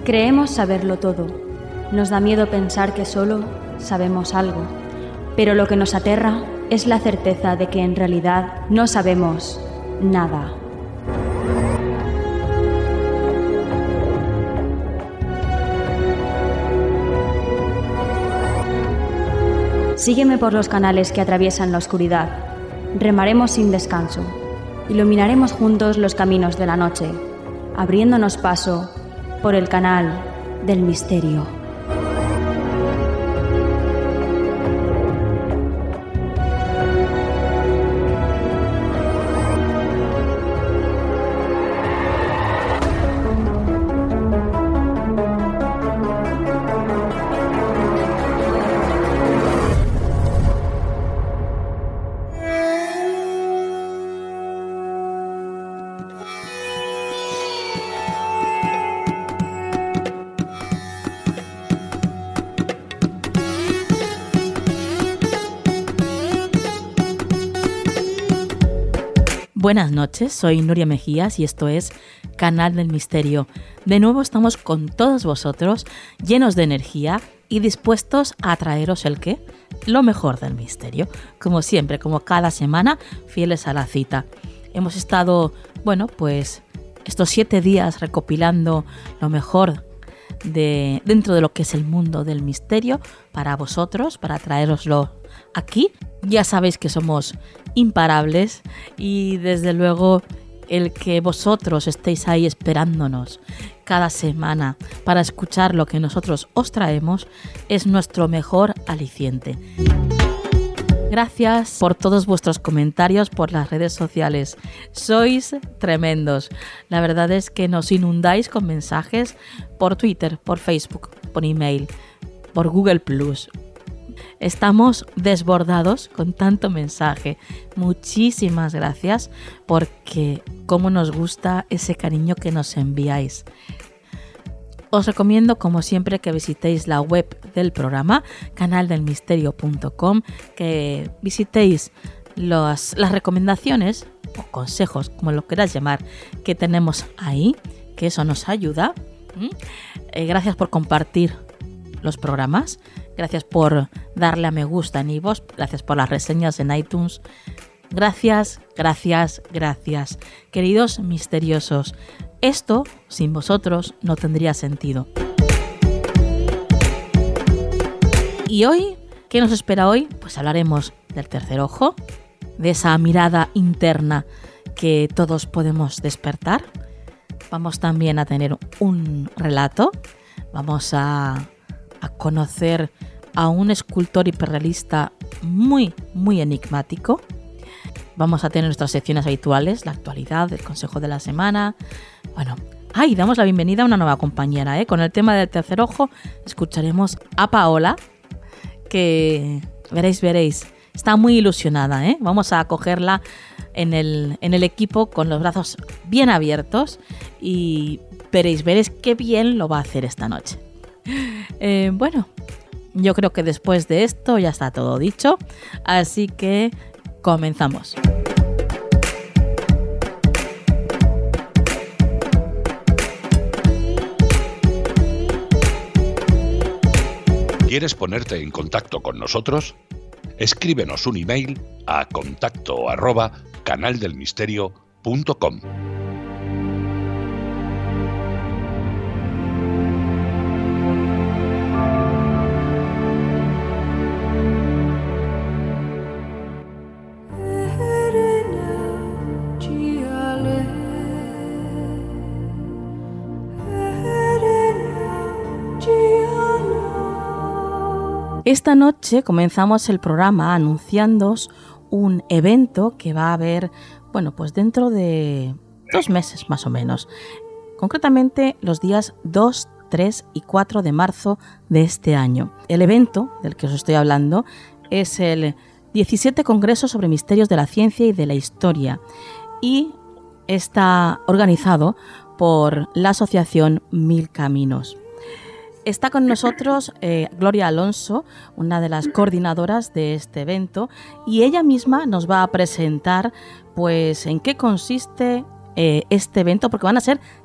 Creemos saberlo todo. Nos da miedo pensar que solo sabemos algo. Pero lo que nos aterra es la certeza de que en realidad no sabemos nada. Sígueme por los canales que atraviesan la oscuridad. Remaremos sin descanso. Iluminaremos juntos los caminos de la noche, abriéndonos paso por el canal del misterio. Buenas noches, soy Nuria Mejías y esto es Canal del Misterio. De nuevo estamos con todos vosotros, llenos de energía y dispuestos a traeros el qué, lo mejor del misterio. Como siempre, como cada semana, fieles a la cita. Hemos estado, pues estos 7 días recopilando lo mejor dentro de lo que es el mundo del misterio para vosotros, para traeroslo aquí. Ya sabéis que somos imparables y desde luego el que vosotros estéis ahí esperándonos cada semana para escuchar lo que nosotros os traemos es nuestro mejor aliciente. Gracias por todos vuestros comentarios por las redes sociales. Sois tremendos. La verdad es que nos inundáis con mensajes por Twitter, por Facebook, por email, por Google+. Estamos desbordados con tanto mensaje. Muchísimas gracias porque cómo nos gusta ese cariño que nos enviáis. Os recomiendo, como siempre, que visitéis la web del programa, canaldelmisterio.com, que visitéis las recomendaciones o consejos, como lo queráis llamar, que tenemos ahí, que eso nos ayuda. Gracias por compartir los programas. Gracias por darle a me gusta en iVoox, gracias por las reseñas en iTunes. Gracias, gracias, gracias. Queridos misteriosos, esto sin vosotros no tendría sentido. Y hoy, ¿qué nos espera hoy? Pues hablaremos del tercer ojo, de esa mirada interna que todos podemos despertar. Vamos también a tener un relato, vamos a conocer a un escultor hiperrealista muy, muy enigmático. Vamos a tener nuestras secciones habituales, la actualidad, el consejo de la semana. Damos la bienvenida a una nueva compañera, Con el tema del tercer ojo escucharemos a Paola, que veréis, está muy ilusionada, Vamos a acogerla en el equipo con los brazos bien abiertos y veréis qué bien lo va a hacer esta noche. Yo creo que después de esto ya está todo dicho, así que comenzamos. ¿Quieres ponerte en contacto con nosotros? Escríbenos un email a contacto@canaldelmisterio.com. Esta noche comenzamos el programa anunciándoos un evento que va a haber, pues dentro de 2 meses más o menos. Concretamente los días 2, 3 y 4 de marzo de este año. El evento del que os estoy hablando es el 17 Congreso sobre Misterios de la Ciencia y de la Historia y está organizado por la asociación Mil Caminos. Está con nosotros Gloria Alonso, una de las coordinadoras de este evento, y ella misma nos va a presentar pues en qué consiste este evento, porque van a ser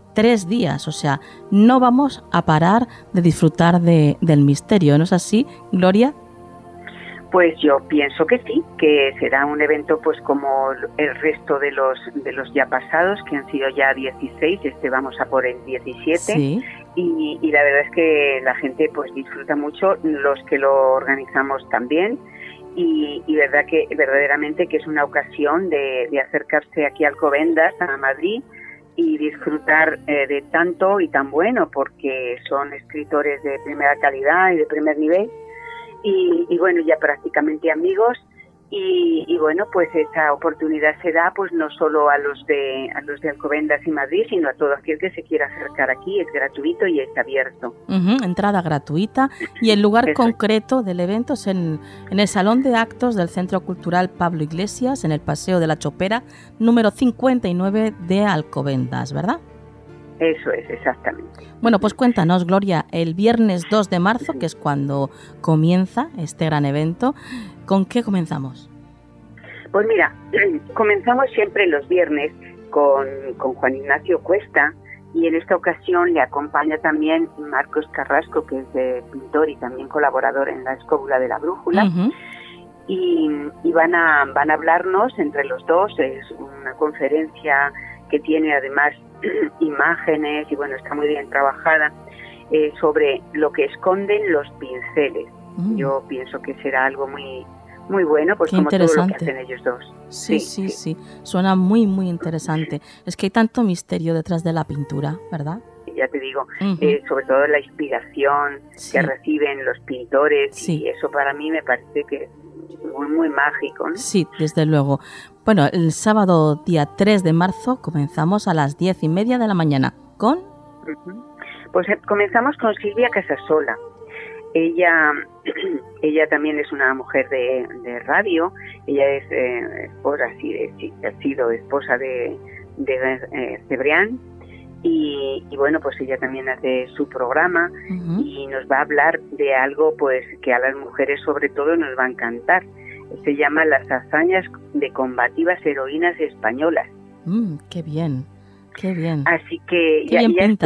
3 días, o sea, no vamos a parar de disfrutar del misterio, ¿no es así, Gloria? Pues yo pienso que sí, que será un evento pues como el resto de los ya pasados, que han sido ya 16, vamos a por el 17, sí. y la verdad es que la gente pues disfruta mucho, los que lo organizamos también, y verdaderamente que es una ocasión de acercarse aquí a Alcobendas, a Madrid, y disfrutar de tanto y tan bueno, porque son escritores de primera calidad y de primer nivel, y bueno, ya prácticamente amigos, y bueno, pues esa oportunidad se da pues no solo a los de Alcobendas y Madrid, sino a todo aquel que se quiera acercar aquí. Es gratuito y es abierto. Entrada gratuita, y el lugar concreto del evento es en el Salón de Actos del Centro Cultural Pablo Iglesias, en el Paseo de la Chopera, número 59 de Alcobendas, ¿verdad? Eso es, exactamente. Bueno, pues cuéntanos, Gloria, el viernes 2 de marzo, que es cuando comienza este gran evento, ¿con qué comenzamos? Pues mira, comenzamos siempre los viernes con Juan Ignacio Cuesta, y en esta ocasión le acompaña también Marcos Carrasco, que es pintor y también colaborador en la Escóbula de la Brújula. Uh-huh. Y van a hablarnos entre los dos. Es una conferencia que tiene además imágenes y bueno, está muy bien trabajada, sobre lo que esconden los pinceles. Yo pienso que será algo muy muy bueno, pues como todo lo que hacen ellos dos. Sí. Suena muy, muy interesante. Es que hay tanto misterio detrás de la pintura, ¿verdad? Ya te digo, sobre todo la inspiración que reciben los pintores, y eso para mí me parece que es muy, muy mágico, ¿no? Sí, desde luego. Bueno, el sábado día 3 de marzo comenzamos a las 10:30 de la mañana. ¿Con? Pues comenzamos con Silvia Casasola. Ella también es una mujer de radio. Ella es esposa, ha sido esposa de Cebrián, y bueno, pues ella también hace su programa, y nos va a hablar de algo pues que a las mujeres sobre todo nos va a encantar. Se llama Las hazañas de combativas heroínas españolas. Qué bien, qué bien. Así que qué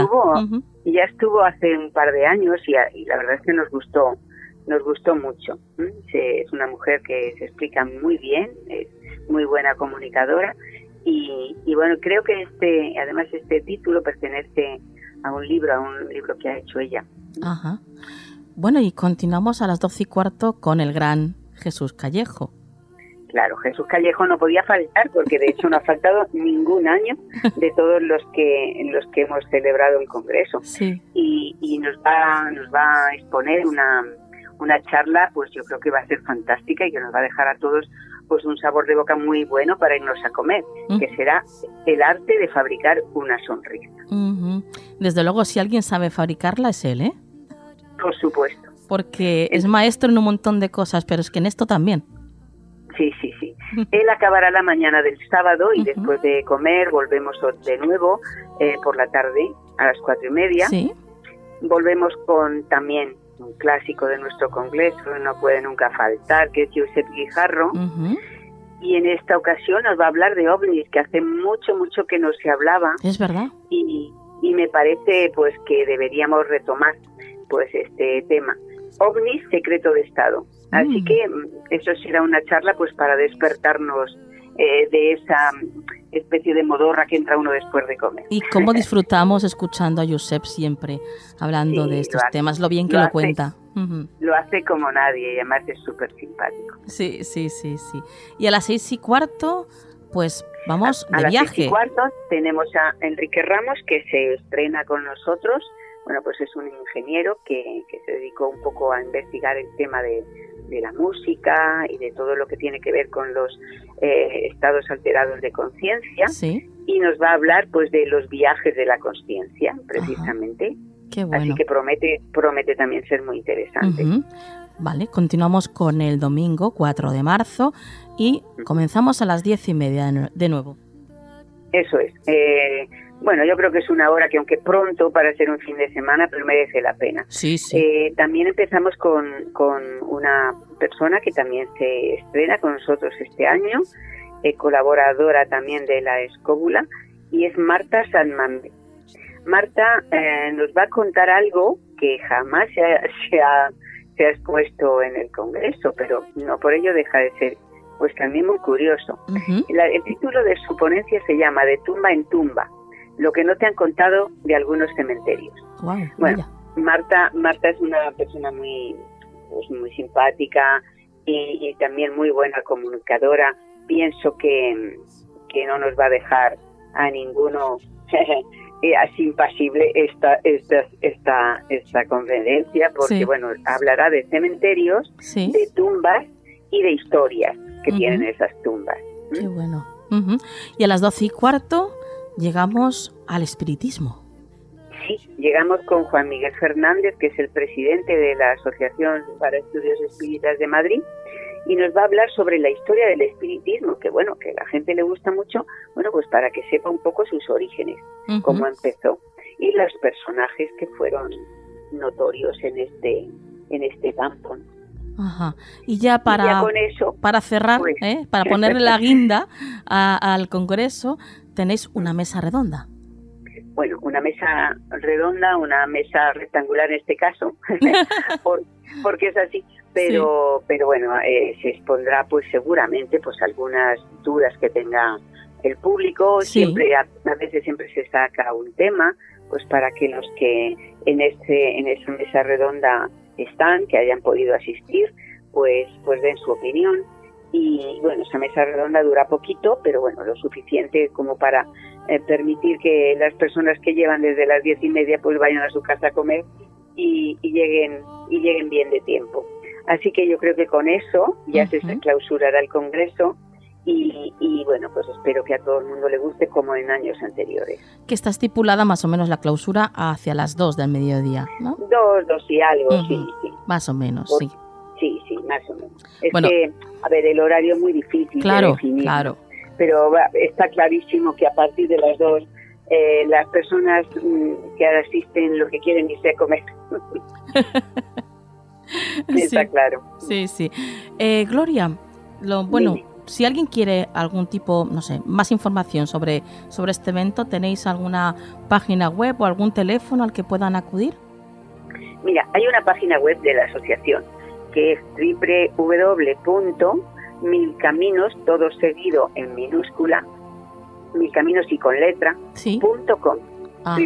ya estuvo hace un par de años, y la verdad es que nos gustó mucho. Es una mujer que se explica muy bien, es muy buena comunicadora, y bueno, creo que además este título pertenece a un libro que ha hecho ella. Ajá. Bueno, y continuamos a las 12:15 con el gran Jesús Callejo. Claro, Jesús Callejo no podía faltar, porque de hecho no ha faltado ningún año de todos los que hemos celebrado el Congreso. Sí. Y nos va a exponer una charla, pues yo creo que va a ser fantástica, y que nos va a dejar a todos pues un sabor de boca muy bueno para irnos a comer, que será el arte de fabricar una sonrisa. Desde luego, si alguien sabe fabricarla es él, ¿eh? Por supuesto. Porque es maestro en un montón de cosas, pero es que en esto también. Sí. Él acabará la mañana del sábado, y después de comer volvemos de nuevo por la tarde a las 4:30. Sí. Volvemos con también un clásico de nuestro congreso, no puede nunca faltar, que es Josep Guijarro. Y en esta ocasión nos va a hablar de ovnis, que hace mucho que no se hablaba. Es verdad. Y me parece pues que deberíamos retomar pues este tema. OVNIs, secreto de Estado. Así que eso será una charla pues para despertarnos de esa especie de modorra que entra uno después de comer. Y cómo disfrutamos escuchando a Josep siempre hablando de estos temas, lo bien que lo cuenta. Lo hace como nadie, y además es súper simpático. Sí. Y a las 6:15, pues vamos de viaje. A las 6:15 tenemos a Enrique Ramos, que se estrena con nosotros. Bueno, pues es un ingeniero que se dedicó un poco a investigar el tema de la música y de todo lo que tiene que ver con los estados alterados de conciencia. Sí. Y nos va a hablar pues de los viajes de la consciencia, precisamente. Qué bueno. Así que promete también ser muy interesante. Vale, continuamos con el domingo 4 de marzo y comenzamos a las 10:30 de nuevo. Eso es. Bueno, yo creo que es una hora que, aunque pronto para ser un fin de semana, pero merece la pena. Sí. También empezamos con una persona que también se estrena con nosotros este año, colaboradora también de la Escóbula, y es Marta Sanmambe. Marta nos va a contar algo que jamás se ha expuesto en el Congreso, pero no por ello deja de ser pues también muy curioso. Ujú. El título de su ponencia se llama De tumba en tumba, lo que no te han contado de algunos cementerios. Guau, Bueno, mira. Marta es una persona muy simpática y también muy buena comunicadora. Pienso que no nos va a dejar a ninguno así impasible esta conferencia, porque Sí. bueno, hablará de cementerios, Sí. de tumbas y de historias que Ujú. tienen esas tumbas. Qué bueno. Ujú. Y a las 12:15 llegamos al espiritismo. Sí, llegamos con Juan Miguel Fernández, que es el presidente de la Asociación para Estudios Espíritas de Madrid, y nos va a hablar sobre la historia del espiritismo, que bueno, que a la gente le gusta mucho, bueno, pues para que sepa un poco sus orígenes, Ujú. cómo empezó, y los personajes que fueron notorios en este campo, ¿no? Ajá. Y ya Y para, ya con eso, para cerrar, pues, para ponerle la guinda al Congreso, tenéis una mesa redonda. bueno, una mesa redonda, una mesa rectangular en este caso, porque es así, pero bueno, se expondrá pues seguramente pues algunas dudas que tenga el público. Sí. Siempre, a veces siempre se saca un tema, pues para que los que en esa mesa redonda están, que hayan podido asistir, pues den su opinión. Y bueno, esa mesa redonda dura poquito, pero bueno, lo suficiente como para permitir que las personas que llevan desde las 10:30 pues vayan a su casa a comer y lleguen bien de tiempo. Así que yo creo que con eso ya se clausurará el Congreso y bueno, pues espero que a todo el mundo le guste como en años anteriores. Que está estipulada más o menos la clausura hacia las 2 del mediodía, ¿no? 2 y algo, Ujú. sí. Más o menos, Por- sí. Sí, más o menos. Es Bueno. que, a ver, el horario es muy difícil de Claro, definir, claro. pero está clarísimo que a partir de las 2 las personas que asisten lo que quieren irse a comer. Está Sí. claro. Sí, sí. Gloria, bueno, Dime. si alguien quiere algún tipo, no sé, más información sobre este evento, ¿tenéis alguna página web o algún teléfono al que puedan acudir? Mira, hay una página web de la asociación que es www.milcaminos, todo seguido en minúscula, milcaminos y con letra, Sí. .com. Ajá.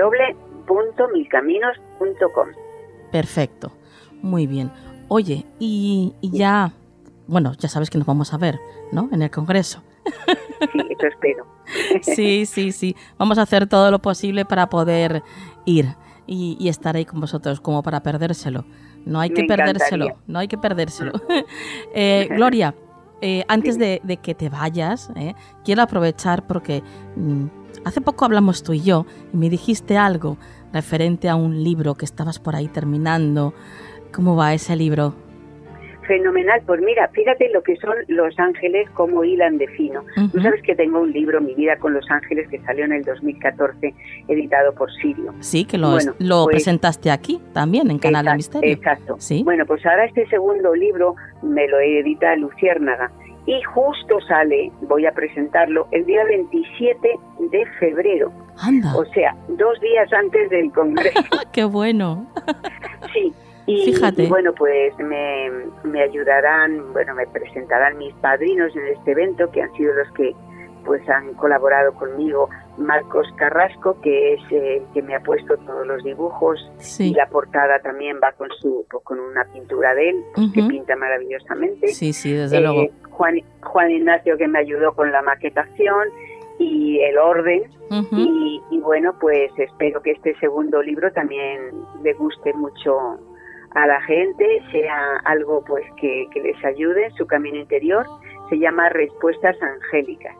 www.milcaminos.com. Perfecto. Muy bien. Oye, y ya, bueno, ya sabes que nos vamos a ver, ¿no? En el Congreso. Sí, eso espero. Sí, sí, sí. Vamos a hacer todo lo posible para poder ir y estar ahí con vosotros, como para perdérselo. No hay que Me perdérselo, encantaría. no hay que perdérselo. Gloria, antes de que te vayas, quiero aprovechar porque hace poco hablamos tú y yo y me dijiste algo referente a un libro que estabas por ahí terminando. ¿Cómo va ese libro? Fenomenal, pues mira, fíjate lo que son los ángeles, cómo hilan de fino. Tú Ujú. sabes que tengo un libro, Mi vida con los ángeles, que salió en el 2014, editado por Sirio. Sí, que lo Bueno, pues, presentaste aquí también en Canal de Misterio. Exacto. Sí. Bueno, pues ahora este segundo libro me lo edita Luciérnaga y justo sale, voy a presentarlo, el día 27 de febrero, Anda, o sea, 2 días antes del Congreso. qué bueno. Sí. Fíjate. Y bueno, pues me ayudarán, bueno, me presentarán mis padrinos en este evento, que han sido los que pues han colaborado conmigo. Marcos Carrasco, que es el que me ha puesto todos los dibujos, Sí. y la portada también va con una pintura de él, pues, que Ujú. pinta maravillosamente. Sí, sí, desde luego. Juan Ignacio, que me ayudó con la maquetación y el orden. Ujú. Y bueno, pues espero que este segundo libro también le guste mucho a la gente, sea algo pues que les ayude en su camino interior. Se llama Respuestas Angélicas.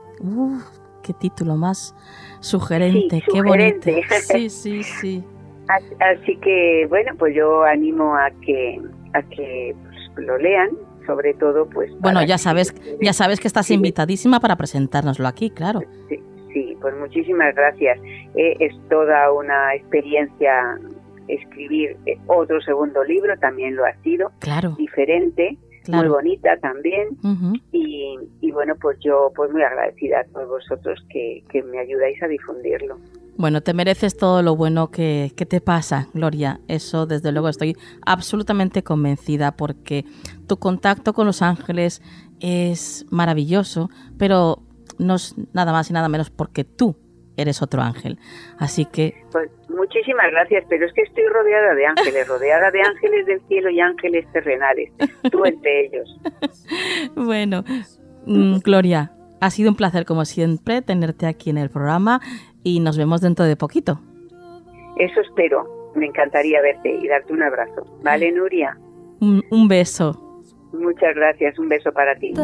Qué título más sugerente, Sí, qué sugerente. bonito. Sí, sí, sí. Así que bueno, pues yo animo a que pues, lo lean, sobre todo pues Bueno, para ya que- sabes que estás Sí. invitadísima para presentárnoslo aquí, claro. Sí, pues muchísimas gracias. Es toda una experiencia escribir otro segundo libro, también lo ha sido, Claro, diferente, claro. muy bonita también. Ujú. Y bueno, pues yo pues muy agradecida a todos vosotros que me ayudáis a difundirlo. Bueno, te mereces todo lo bueno que te pasa, Gloria. Eso, desde luego, estoy absolutamente convencida, porque tu contacto con los ángeles es maravilloso, pero no es nada más y nada menos porque tú eres otro ángel. Así que... Pues muchísimas gracias, pero es que estoy rodeada de ángeles del cielo y ángeles terrenales, tú entre ellos. Bueno, Gloria, ha sido un placer como siempre tenerte aquí en el programa y nos vemos dentro de poquito. Eso espero, me encantaría verte y darte un abrazo. ¿Vale, Nuria? Un beso. Muchas gracias, un beso para ti.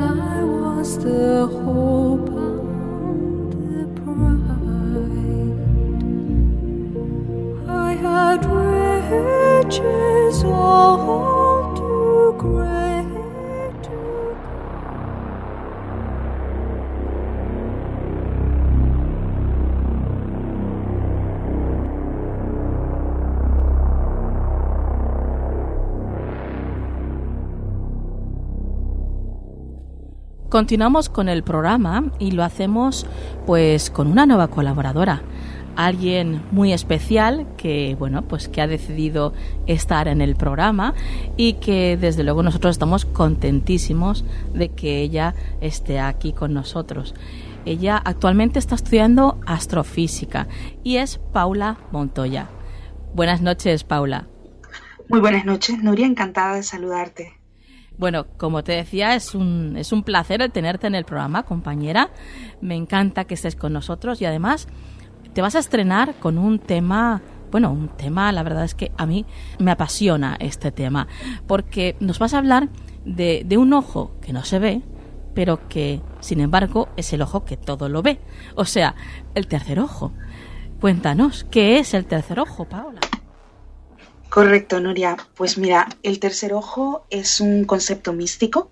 I had riches all too great to... Continuamos con el programa y lo hacemos pues con una nueva colaboradora. Alguien muy especial que, bueno, pues que ha decidido estar en el programa y que desde luego nosotros estamos contentísimos de que ella esté aquí con nosotros. Ella actualmente está estudiando astrofísica y es Paula Montoya. Buenas noches, Paula. Muy buenas noches, Nuria, encantada de saludarte. Bueno, como te decía, es un placer el tenerte en el programa, compañera. Me encanta que estés con nosotros y además te vas a estrenar con un tema, la verdad es que a mí me apasiona este tema, porque nos vas a hablar de un ojo que no se ve, pero que, sin embargo, es el ojo que todo lo ve, o sea, el tercer ojo. Cuéntanos, ¿qué es el tercer ojo, Paula? Correcto, Nuria. Pues mira, el tercer ojo es un concepto místico.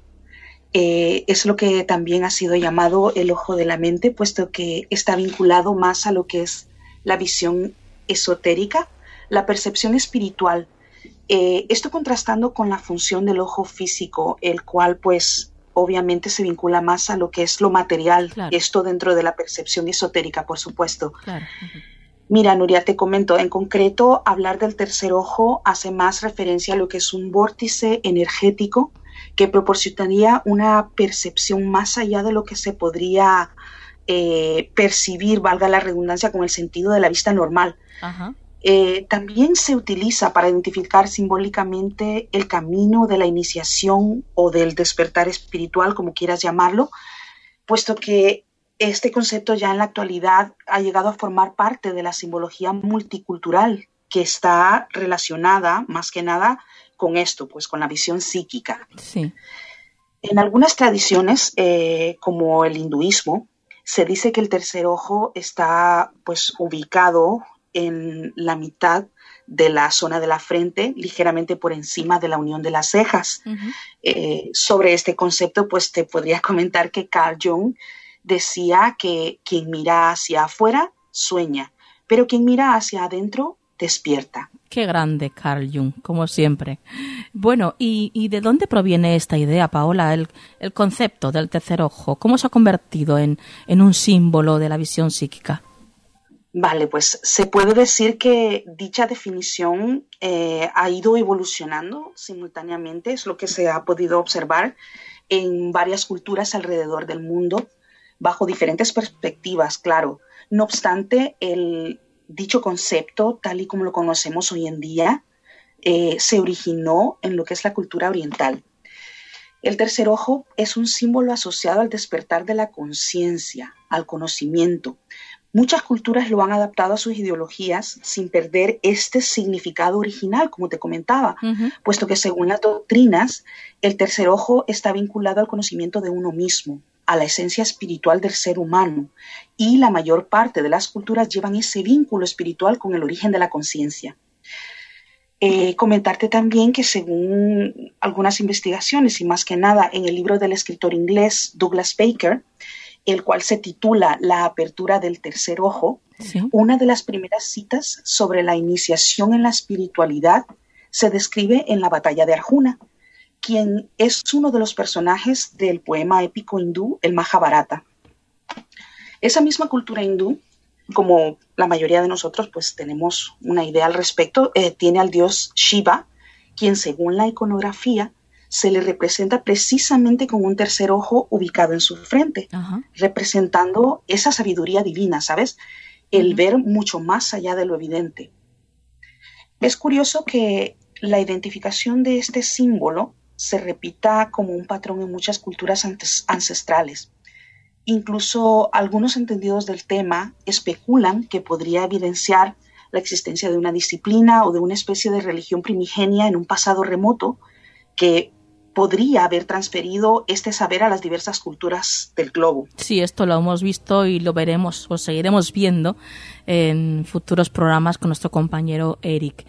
Es lo que también ha sido llamado el ojo de la mente, puesto que está vinculado más a lo que es la visión esotérica, la percepción espiritual. Esto contrastando con la función del ojo físico, el cual pues obviamente se vincula más a lo que es lo material, claro. Esto dentro de la percepción esotérica, por supuesto. Claro. Uh-huh. Mira, Nuria, te comento, en concreto, hablar del tercer ojo hace más referencia a lo que es un vórtice energético que proporcionaría una percepción más allá de lo que se podría percibir, valga la redundancia, con el sentido de la vista normal. Ajá. También se utiliza para identificar simbólicamente el camino de la iniciación o del despertar espiritual, como quieras llamarlo, puesto que este concepto ya en la actualidad ha llegado a formar parte de la simbología multicultural que está relacionada más que nada con esto, pues con la visión psíquica. Sí. En algunas tradiciones, como el hinduismo, se dice que el tercer ojo está pues ubicado en la mitad de la zona de la frente, ligeramente por encima de la unión de las cejas. Uh-huh. Sobre este concepto, pues te podría comentar que Carl Jung decía que quien mira hacia afuera sueña, pero quien mira hacia adentro despierta. Qué grande Carl Jung, como siempre. Bueno, ¿y de dónde proviene esta idea, Paola, el concepto del tercer ojo? ¿Cómo se ha convertido en un símbolo de la visión psíquica? Vale, pues se puede decir que dicha definición ha ido evolucionando simultáneamente, es lo que se ha podido observar en varias culturas alrededor del mundo, bajo diferentes perspectivas, claro. No obstante, dicho concepto, tal y como lo conocemos hoy en día, se originó en lo que es la cultura oriental. El tercer ojo es un símbolo asociado al despertar de la conciencia, al conocimiento. Muchas culturas lo han adaptado a sus ideologías sin perder este significado original, como te comentaba, uh-huh. Puesto que según las doctrinas, el tercer ojo está vinculado al conocimiento de uno mismo, a la esencia espiritual del ser humano, y la mayor parte de las culturas llevan ese vínculo espiritual con el origen de la conciencia. Comentarte también que según algunas investigaciones, y más que nada en el libro del escritor inglés Douglas Baker, el cual se titula La apertura del tercer ojo, ¿sí? Una de las primeras citas sobre la iniciación en la espiritualidad se describe en la batalla de Arjuna, quien es uno de los personajes del poema épico hindú, el Mahabharata. Esa misma cultura hindú como la mayoría de nosotros pues tenemos una idea al respecto, tiene al dios Shiva, quien según la iconografía se le representa precisamente con un tercer ojo ubicado en su frente, representando esa sabiduría divina, ¿sabes? El ver mucho más allá de lo evidente. Es curioso que la identificación de este símbolo se repita como un patrón en muchas culturas ancestrales. Incluso algunos entendidos del tema especulan que podría evidenciar la existencia de una disciplina o de una especie de religión primigenia en un pasado remoto que podría haber transferido este saber a las diversas culturas del globo. Sí, esto lo hemos visto y lo veremos o seguiremos viendo en futuros programas con nuestro compañero Eric.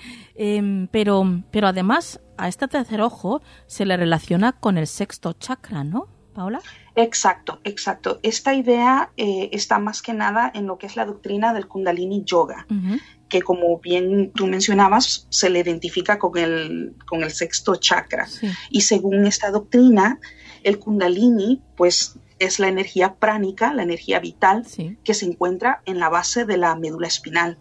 Pero además a este tercer ojo se le relaciona con el sexto chakra, ¿no, Paola? Exacto. Esta idea está más que nada en lo que es la doctrina del Kundalini Yoga, que como bien tú mencionabas, se le identifica con el sexto chakra. Sí. Y según esta doctrina, el Kundalini pues es la energía pránica, la energía vital, sí, que se encuentra en la base de la médula espinal.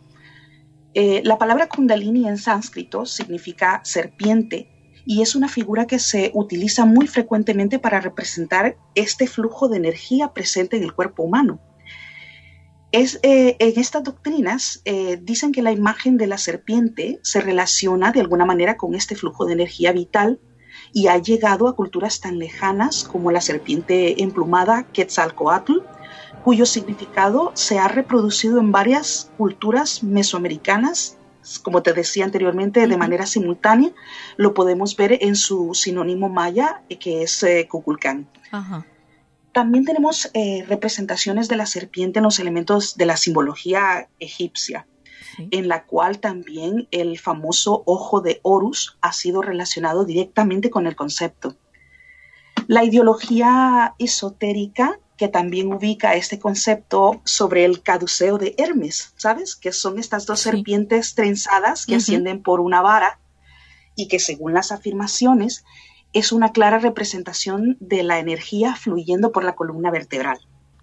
La palabra Kundalini en sánscrito significa serpiente y es una figura que se utiliza muy frecuentemente para representar este flujo de energía presente en el cuerpo humano. En estas doctrinas dicen que la imagen de la serpiente se relaciona de alguna manera con este flujo de energía vital y ha llegado a culturas tan lejanas como la serpiente emplumada Quetzalcóatl, cuyo significado se ha reproducido en varias culturas mesoamericanas, como te decía anteriormente, de manera simultánea. Lo podemos ver en su sinónimo maya, que es Kukulcán. También tenemos representaciones de la serpiente en los elementos de la simbología egipcia, sí, en la cual también el famoso ojo de Horus ha sido relacionado directamente con el concepto. La ideología esotérica, que también ubica este concepto sobre el caduceo de Hermes, ¿sabes? Que son estas dos serpientes trenzadas que ascienden por una vara y que según las afirmaciones es una clara representación de la energía fluyendo por la columna vertebral.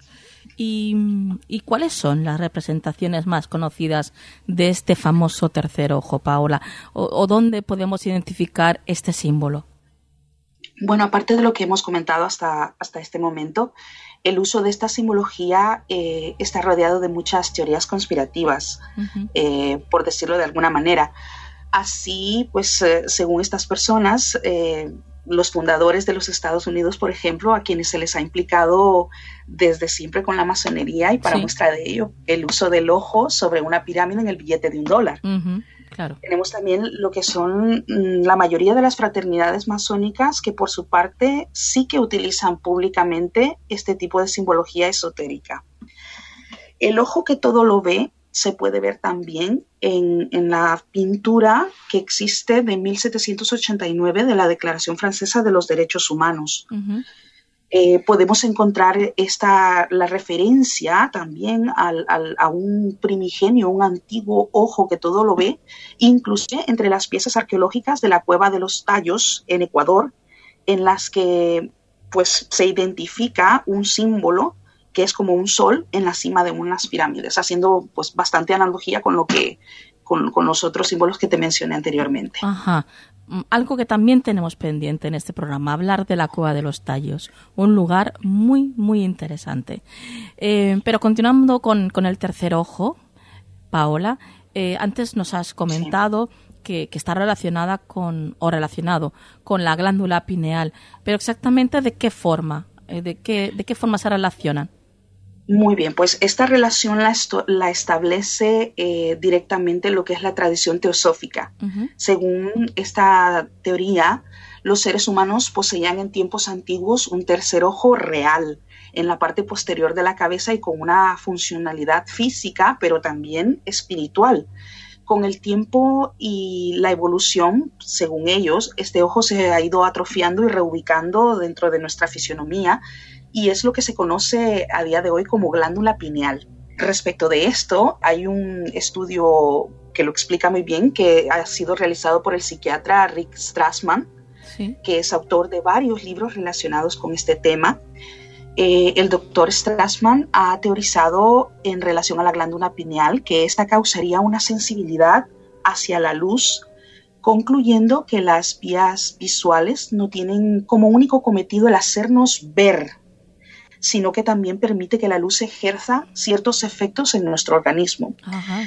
¿Y cuáles son las representaciones más conocidas de este famoso tercer ojo, Paola? ¿O dónde podemos identificar este símbolo? Bueno, aparte de lo que hemos comentado hasta este momento, el uso de esta simbología está rodeado de muchas teorías conspirativas, por decirlo de alguna manera. Así, pues, según estas personas, los fundadores de los Estados Unidos, por ejemplo, a quienes se les ha implicado desde siempre con la masonería, y para muestra de ello, el uso del ojo sobre una pirámide en el billete de $1. Claro. Tenemos también lo que son la mayoría de las fraternidades masónicas que por su parte sí que utilizan públicamente este tipo de simbología esotérica. El ojo que todo lo ve se puede ver también en la pintura que existe de 1789 de la Declaración Francesa de los Derechos Humanos. Podemos encontrar la referencia también a un primigenio, un antiguo ojo que todo lo ve, incluso entre las piezas arqueológicas de la Cueva de los Tallos en Ecuador, en las que pues, se identifica un símbolo que es como un sol en la cima de unas pirámides, haciendo pues, bastante analogía con los otros símbolos que te mencioné anteriormente. Ajá. Algo que también tenemos pendiente en este programa, hablar de la Cueva de los Tallos, un lugar muy, muy interesante. Pero continuando con el tercer ojo, Paola, antes nos has comentado que está relacionado con la glándula pineal, pero exactamente ¿de qué forma? ¿De qué forma se relacionan? Muy bien, pues esta relación la establece directamente lo que es la tradición teosófica. Según esta teoría, los seres humanos poseían en tiempos antiguos un tercer ojo real en la parte posterior de la cabeza y con una funcionalidad física, pero también espiritual. Con el tiempo y la evolución, según ellos, este ojo se ha ido atrofiando y reubicando dentro de nuestra fisionomía, y es lo que se conoce a día de hoy como glándula pineal. Respecto de esto, hay un estudio que lo explica muy bien, que ha sido realizado por el psiquiatra Rick Strassman, que es autor de varios libros relacionados con este tema. El doctor Strassman ha teorizado en relación a la glándula pineal que esta causaría una sensibilidad hacia la luz, concluyendo que las vías visuales no tienen como único cometido el hacernos ver, sino que también permite que la luz ejerza ciertos efectos en nuestro organismo. Ajá.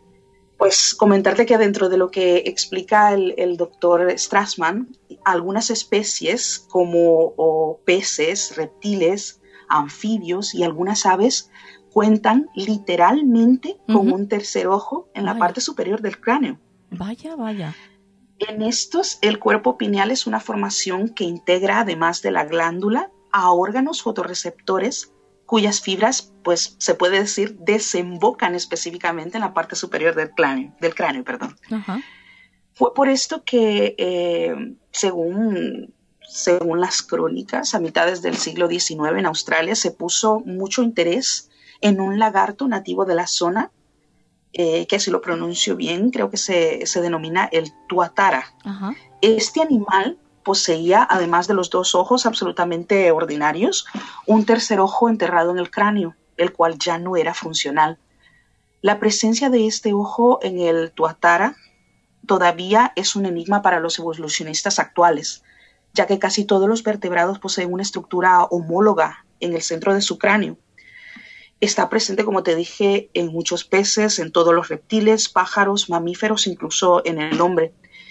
Pues comentarte que dentro de lo que explica el doctor Strassman, algunas especies como peces, reptiles, anfibios y algunas aves cuentan literalmente con un tercer ojo en la parte superior del cráneo. Vaya, vaya. En estos, el cuerpo pineal es una formación que integra, además de la glándula, a órganos fotorreceptores cuyas fibras, pues se puede decir, desembocan específicamente en la parte superior del cráneo. Ajá. Fue por esto que, según las crónicas, a mitades del siglo XIX en Australia se puso mucho interés en un lagarto nativo de la zona, que si lo pronuncio bien, creo que se denomina el tuatara. Ajá. Este animal poseía, además de los dos ojos absolutamente ordinarios, un tercer ojo enterrado en el cráneo, el cual ya no era funcional. La presencia de este ojo en el tuatara todavía es un enigma para los evolucionistas actuales, ya que casi todos los vertebrados poseen una estructura homóloga en el centro de su cráneo. Está presente, como te dije, en muchos peces, en todos los reptiles, pájaros, mamíferos, incluso en el hombre.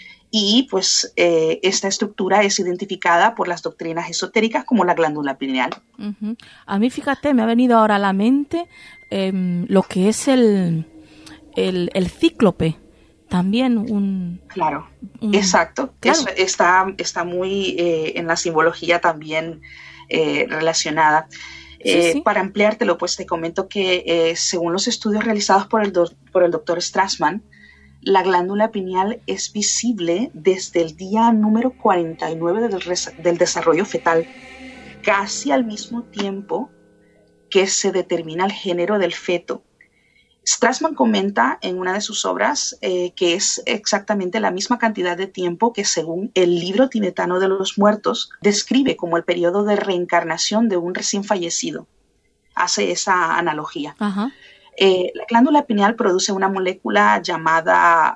Y pues esta estructura es identificada por las doctrinas esotéricas como la glándula pineal. Uh-huh. A mí, fíjate, me ha venido ahora a la mente lo que es el cíclope. También Claro, exacto. Claro. Eso está muy en la simbología también relacionada. Sí. Para ampliártelo, pues te comento que según los estudios realizados por el doctor Strassman, la glándula pineal es visible desde el día número 49 del desarrollo fetal, casi al mismo tiempo que se determina el género del feto. Strassman comenta en una de sus obras que es exactamente la misma cantidad de tiempo que, según el libro tibetano de los muertos, describe como el periodo de reencarnación de un recién fallecido. Hace esa analogía. Ajá. La glándula pineal produce una molécula llamada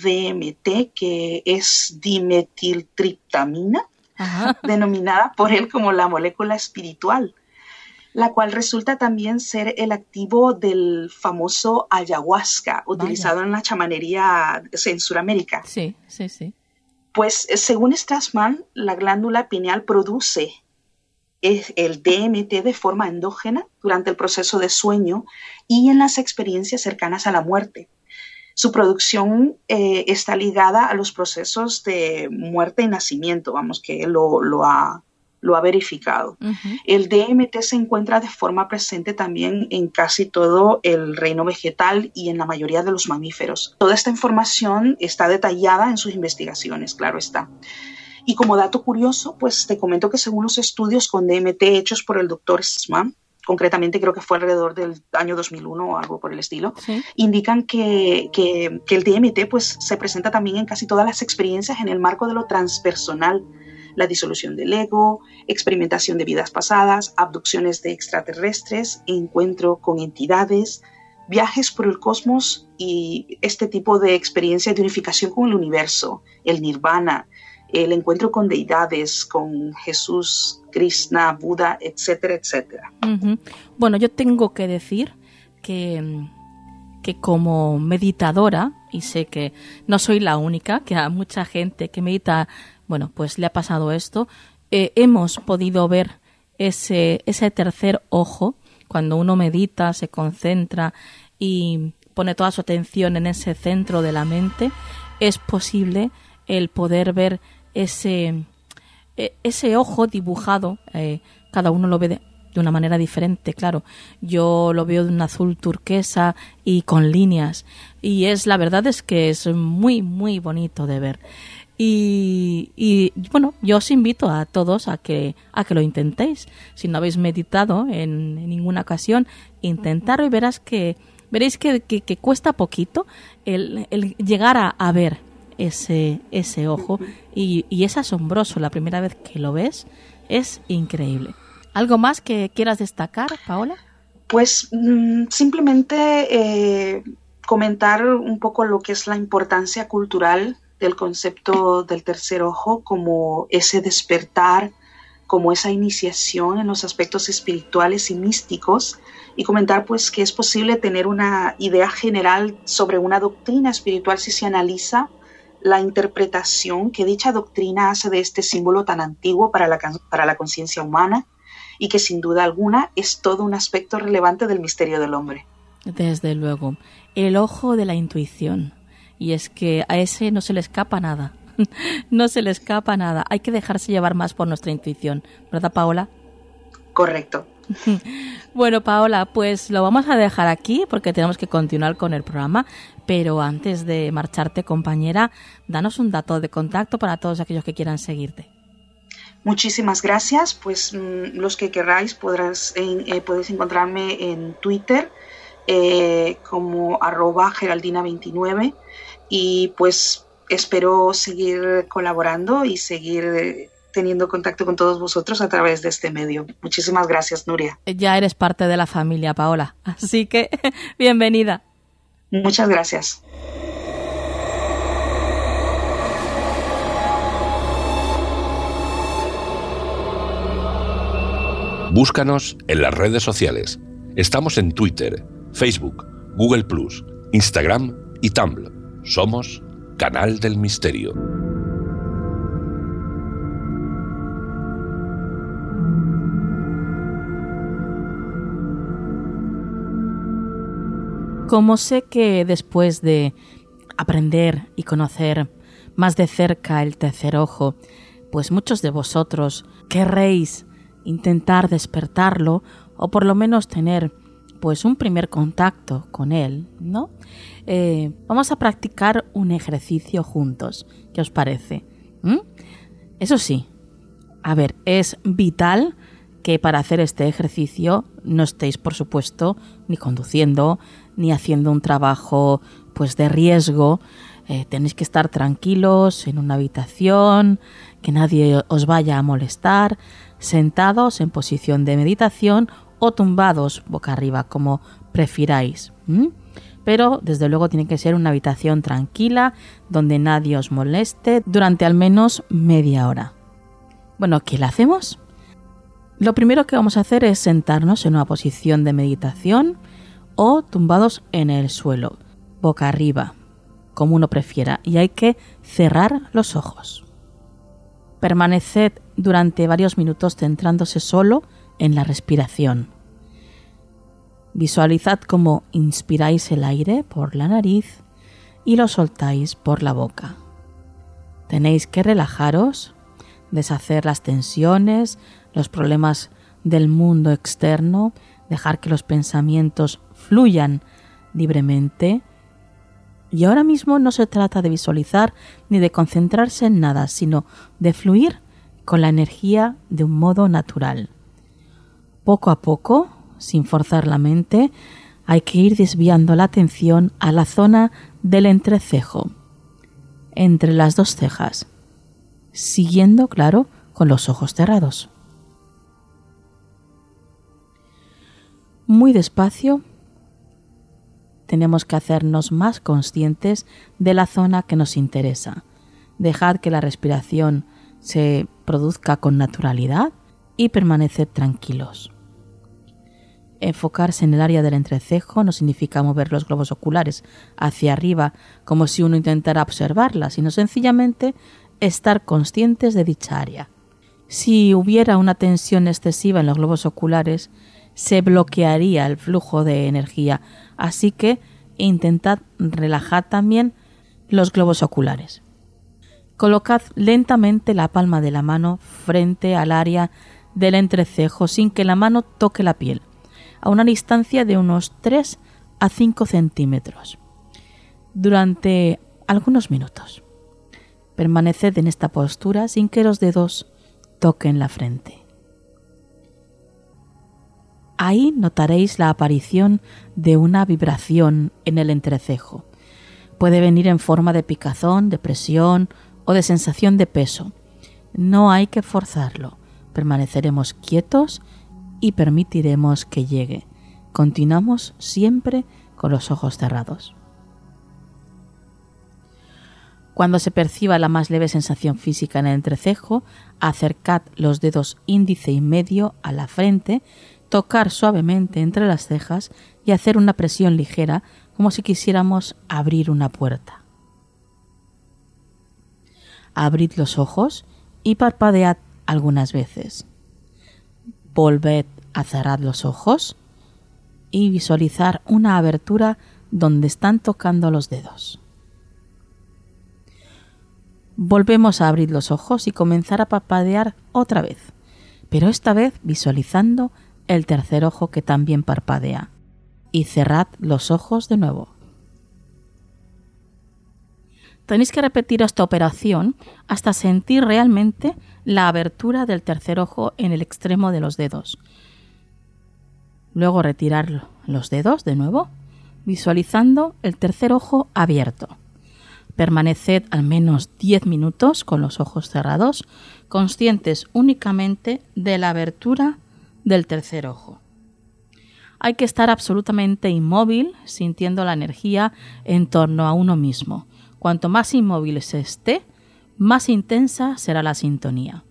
DMT, que es dimetiltriptamina, denominada por él como la molécula espiritual, la cual resulta también ser el activo del famoso ayahuasca, utilizado en la chamanería en Sudamérica. Sí. Pues según Strassman, la glándula pineal produce el DMT de forma endógena durante el proceso de sueño y en las experiencias cercanas a la muerte. Su producción está ligada a los procesos de muerte y nacimiento, vamos, que él lo ha verificado. Uh-huh. El DMT se encuentra de forma presente también en casi todo el reino vegetal y en la mayoría de los mamíferos. Toda esta información está detallada en sus investigaciones, claro está. Y como dato curioso, pues te comento que según los estudios con DMT hechos por el doctor Strassman, concretamente creo que fue alrededor del año 2001 o algo por el estilo, sí, indican que el DMT pues se presenta también en casi todas las experiencias en el marco de lo transpersonal, la disolución del ego, experimentación de vidas pasadas, abducciones de extraterrestres, encuentro con entidades, viajes por el cosmos y este tipo de experiencia de unificación con el universo, el nirvana, el encuentro con deidades, con Jesús, Krishna, Buda, etcétera, etcétera. Uh-huh. Bueno, yo tengo que decir que como meditadora, y sé que no soy la única, que a mucha gente que medita, bueno, pues le ha pasado esto, hemos podido ver ese tercer ojo cuando uno medita, se concentra y pone toda su atención en ese centro de la mente. Es posible el poder ver ese ojo dibujado. Cada uno lo ve de una manera diferente, claro. Yo lo veo de un azul turquesa y con líneas, y la verdad es que es muy muy bonito de ver. Y bueno, yo os invito a todos a que lo intentéis. Si no habéis meditado en ninguna ocasión, intentarlo y veréis que cuesta poquito el llegar a ver ese ojo, y es asombroso. La primera vez que lo ves es increíble. ¿Algo más que quieras destacar, Paola? Pues simplemente comentar un poco lo que es la importancia cultural del concepto del tercer ojo, como ese despertar, como esa iniciación en los aspectos espirituales y místicos, y comentar pues que es posible tener una idea general sobre una doctrina espiritual si se analiza la interpretación que dicha doctrina hace de este símbolo tan antiguo para la conciencia humana, y que sin duda alguna es todo un aspecto relevante del misterio del hombre. Desde luego, el ojo de la intuición. Y es que a ese no se le escapa nada. No se le escapa nada. Hay que dejarse llevar más por nuestra intuición. ¿Verdad, Paola? Correcto. Bueno, Paola, pues lo vamos a dejar aquí porque tenemos que continuar con el programa. Pero antes de marcharte, compañera, danos un dato de contacto para todos aquellos que quieran seguirte. Muchísimas gracias. Pues los que queráis podéis encontrarme en Twitter como @geraldina29, y pues espero seguir colaborando y seguir teniendo contacto con todos vosotros a través de este medio. Muchísimas gracias, Nuria. Ya eres parte de la familia, Paola, así que bienvenida. Muchas gracias. Búscanos en las redes sociales. Estamos en Twitter, Facebook, Google+, Instagram y Tumblr. Somos Canal del Misterio. Como sé que después de aprender y conocer más de cerca el tercer ojo, pues muchos de vosotros querréis intentar despertarlo o por lo menos tener pues un primer contacto con él, ¿no? Vamos a practicar un ejercicio juntos. ¿Qué os parece? Eso sí, a ver, es vital que para hacer este ejercicio no estéis, por supuesto, ni conduciendo, ni haciendo un trabajo pues de riesgo. Tenéis que estar tranquilos en una habitación, que nadie os vaya a molestar, sentados en posición de meditación o tumbados boca arriba, como prefiráis. Pero desde luego tiene que ser una habitación tranquila, donde nadie os moleste durante al menos media hora. Bueno, ¿qué le hacemos? Lo primero que vamos a hacer es sentarnos en una posición de meditación o tumbados en el suelo, boca arriba, como uno prefiera, y hay que cerrar los ojos. Permaneced durante varios minutos centrándose solo en la respiración. Visualizad cómo inspiráis el aire por la nariz y lo soltáis por la boca. Tenéis que relajaros, deshacer las tensiones, los problemas del mundo externo, dejar que los pensamientos fluyan libremente. Y ahora mismo no se trata de visualizar ni de concentrarse en nada, sino de fluir con la energía de un modo natural. Poco a poco, sin forzar la mente, hay que ir desviando la atención a la zona del entrecejo, entre las dos cejas, siguiendo, claro, con los ojos cerrados. Muy despacio, tenemos que hacernos más conscientes de la zona que nos interesa. Dejad que la respiración se produzca con naturalidad y permaneced tranquilos. Enfocarse en el área del entrecejo no significa mover los globos oculares hacia arriba como si uno intentara observarla, sino sencillamente estar conscientes de dicha área. Si hubiera una tensión excesiva en los globos oculares, se bloquearía el flujo de energía, así que intentad relajar también los globos oculares. Colocad lentamente la palma de la mano frente al área del entrecejo sin que la mano toque la piel, a una distancia de unos 3 a 5 centímetros, durante algunos minutos. Permaneced en esta postura sin que los dedos toquen la frente. Ahí notaréis la aparición de una vibración en el entrecejo. Puede venir en forma de picazón, de presión o de sensación de peso. No hay que forzarlo. Permaneceremos quietos y permitiremos que llegue. Continuamos siempre con los ojos cerrados. Cuando se perciba la más leve sensación física en el entrecejo, acercad los dedos índice y medio a la frente, tocar suavemente entre las cejas y hacer una presión ligera como si quisiéramos abrir una puerta. Abrid los ojos y parpadead algunas veces. Volved a cerrar los ojos y visualizar una abertura donde están tocando los dedos. Volvemos a abrir los ojos y comenzar a parpadear otra vez, pero esta vez visualizando el tercer ojo que también parpadea. Y cerrad los ojos de nuevo. Tenéis que repetir esta operación hasta sentir realmente la abertura del tercer ojo en el extremo de los dedos. Luego retirar los dedos de nuevo, visualizando el tercer ojo abierto. Permaneced al menos 10 minutos con los ojos cerrados, conscientes únicamente de la abertura del tercer ojo. Hay que estar absolutamente inmóvil, sintiendo la energía en torno a uno mismo. Cuanto más inmóvil se esté, más intensa será la sintonía.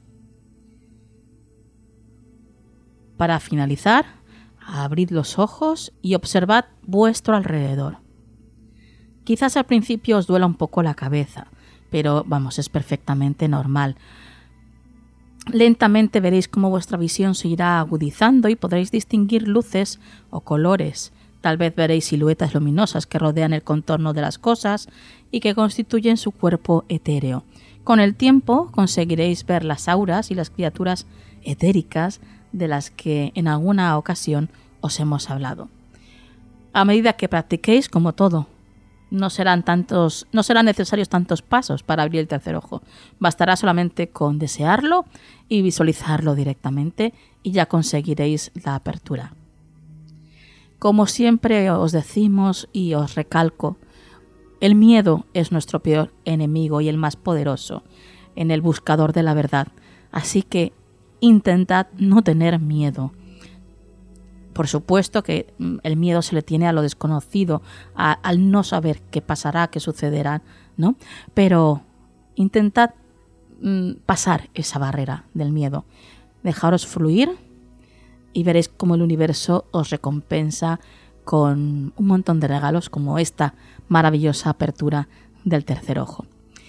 Para finalizar, abrid los ojos y observad vuestro alrededor. Quizás al principio os duela un poco la cabeza, pero es perfectamente normal. Lentamente veréis cómo vuestra visión se irá agudizando y podréis distinguir luces o colores. Tal vez veréis siluetas luminosas que rodean el contorno de las cosas y que constituyen su cuerpo etéreo. Con el tiempo conseguiréis ver las auras y las criaturas etéricas de las que en alguna ocasión os hemos hablado. A medida que practiquéis, como todo, no serán necesarios tantos pasos para abrir el tercer ojo. Bastará solamente con desearlo y visualizarlo directamente y ya conseguiréis la apertura. Como siempre os decimos y os recalco, el miedo es nuestro peor enemigo y el más poderoso en el buscador de la verdad. Así que intentad no tener miedo. Por supuesto que el miedo se le tiene a lo desconocido, al no saber qué pasará, qué sucederá, ¿no? Pero intentad pasar esa barrera del miedo. Dejaros fluir y veréis cómo el universo os recompensa con un montón de regalos como esta maravillosa apertura del tercer ojo.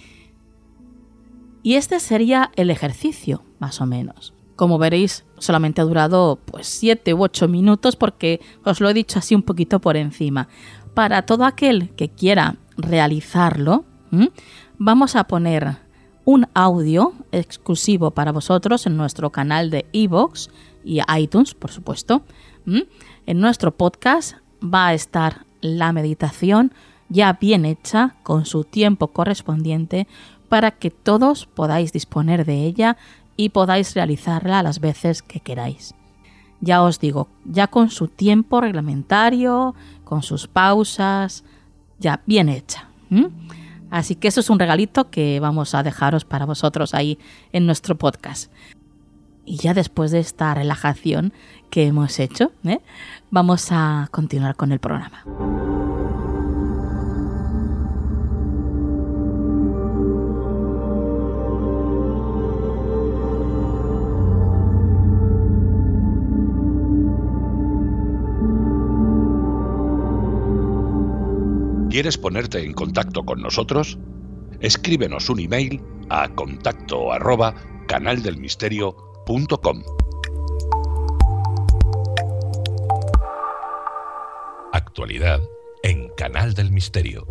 Y este sería el ejercicio, más o menos. Como veréis, solamente ha durado 7 u 8 minutos porque os lo he dicho así un poquito por encima. Para todo aquel que quiera realizarlo, vamos a poner un audio exclusivo para vosotros en nuestro canal de iVoox y iTunes, por supuesto. En nuestro podcast va a estar la meditación ya bien hecha con su tiempo correspondiente para que todos podáis disponer de ella y podáis realizarla las veces que queráis. Ya os digo, ya con su tiempo reglamentario, con sus pausas, ya bien hecha. Así que eso es un regalito que vamos a dejaros para vosotros ahí en nuestro podcast. Y ya después de esta relajación que hemos hecho, vamos a continuar con el programa. ¿Quieres ponerte en contacto con nosotros? Escríbenos un email a contacto@canaldelmisterio.com. Actualidad en Canal del Misterio.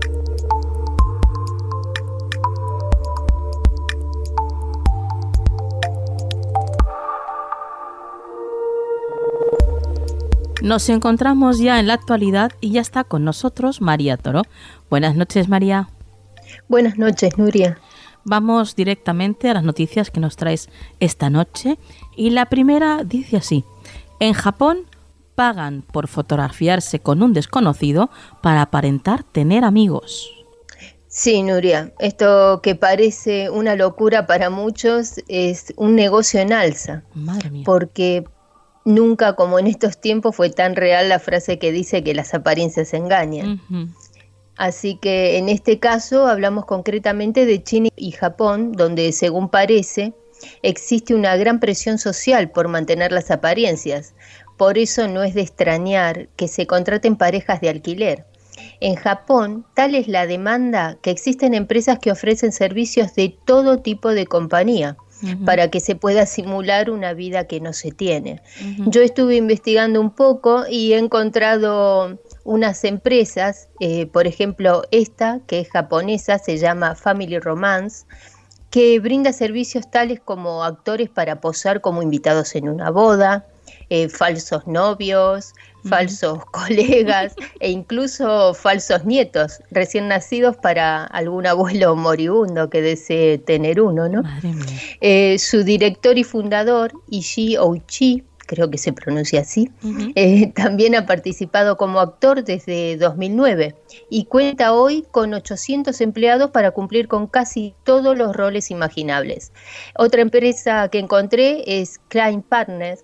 Nos encontramos ya en la actualidad y ya está con nosotros María Toro. Buenas noches, María. Buenas noches, Nuria. Vamos directamente a las noticias que nos traes esta noche. Y la primera dice así: en Japón pagan por fotografiarse con un desconocido para aparentar tener amigos. Sí, Nuria, esto que parece una locura para muchos es un negocio en alza. Madre mía. Porque nunca como en estos tiempos fue tan real la frase que dice que las apariencias engañan. Ujú. Así que en este caso hablamos concretamente de China y Japón, donde según parece existe una gran presión social por mantener las apariencias. Por eso no es de extrañar que se contraten parejas de alquiler. En Japón, tal es la demanda que existen empresas que ofrecen servicios de todo tipo de compañía para que se pueda simular una vida que no se tiene. Yo estuve investigando un poco y he encontrado unas empresas, por ejemplo esta que es japonesa, se llama Family Romance, que brinda servicios tales como actores para posar como invitados en una boda, falsos novios, falsos colegas e incluso falsos nietos recién nacidos para algún abuelo moribundo que desee tener uno, ¿no? Madre mía. Su director y fundador, Ishii Ouchi, creo que se pronuncia así, también ha participado como actor desde 2009 y cuenta hoy con 800 empleados para cumplir con casi todos los roles imaginables. Otra empresa que encontré es Klein Partners,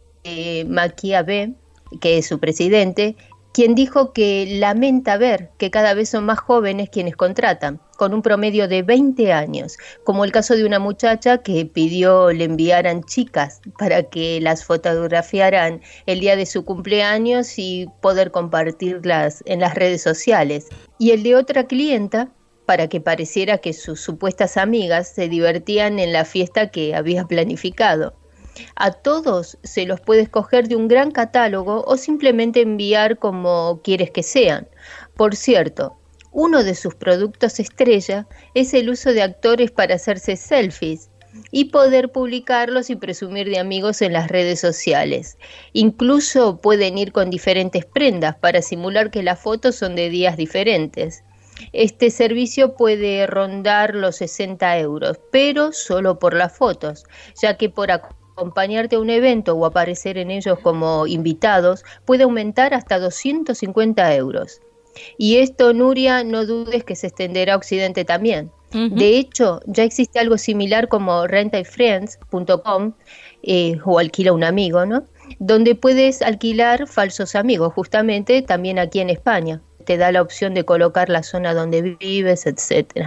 Maki Abe, que es su presidente, quien dijo que lamenta ver que cada vez son más jóvenes quienes contratan, con un promedio de 20 años, como el caso de una muchacha que pidió le enviaran chicas para que las fotografiaran el día de su cumpleaños y poder compartirlas en las redes sociales, y el de otra clienta para que pareciera que sus supuestas amigas se divertían en la fiesta que había planificado. A todos se los puede escoger de un gran catálogo o simplemente enviar como quieres que sean. Por cierto, uno de sus productos estrella es el uso de actores para hacerse selfies y poder publicarlos y presumir de amigos en las redes sociales. Incluso pueden ir con diferentes prendas para simular que las fotos son de días diferentes. Este servicio puede rondar los 60 euros, pero solo por las fotos, ya que por acompañarte a un evento o aparecer en ellos como invitados puede aumentar hasta 250 euros. Y esto, Nuria, no dudes que se extenderá a Occidente también. De hecho, ya existe algo similar como rentafriends.com o alquila un amigo, ¿no? Donde puedes alquilar falsos amigos, justamente también aquí en España. Te da la opción de colocar la zona donde vives, etcétera.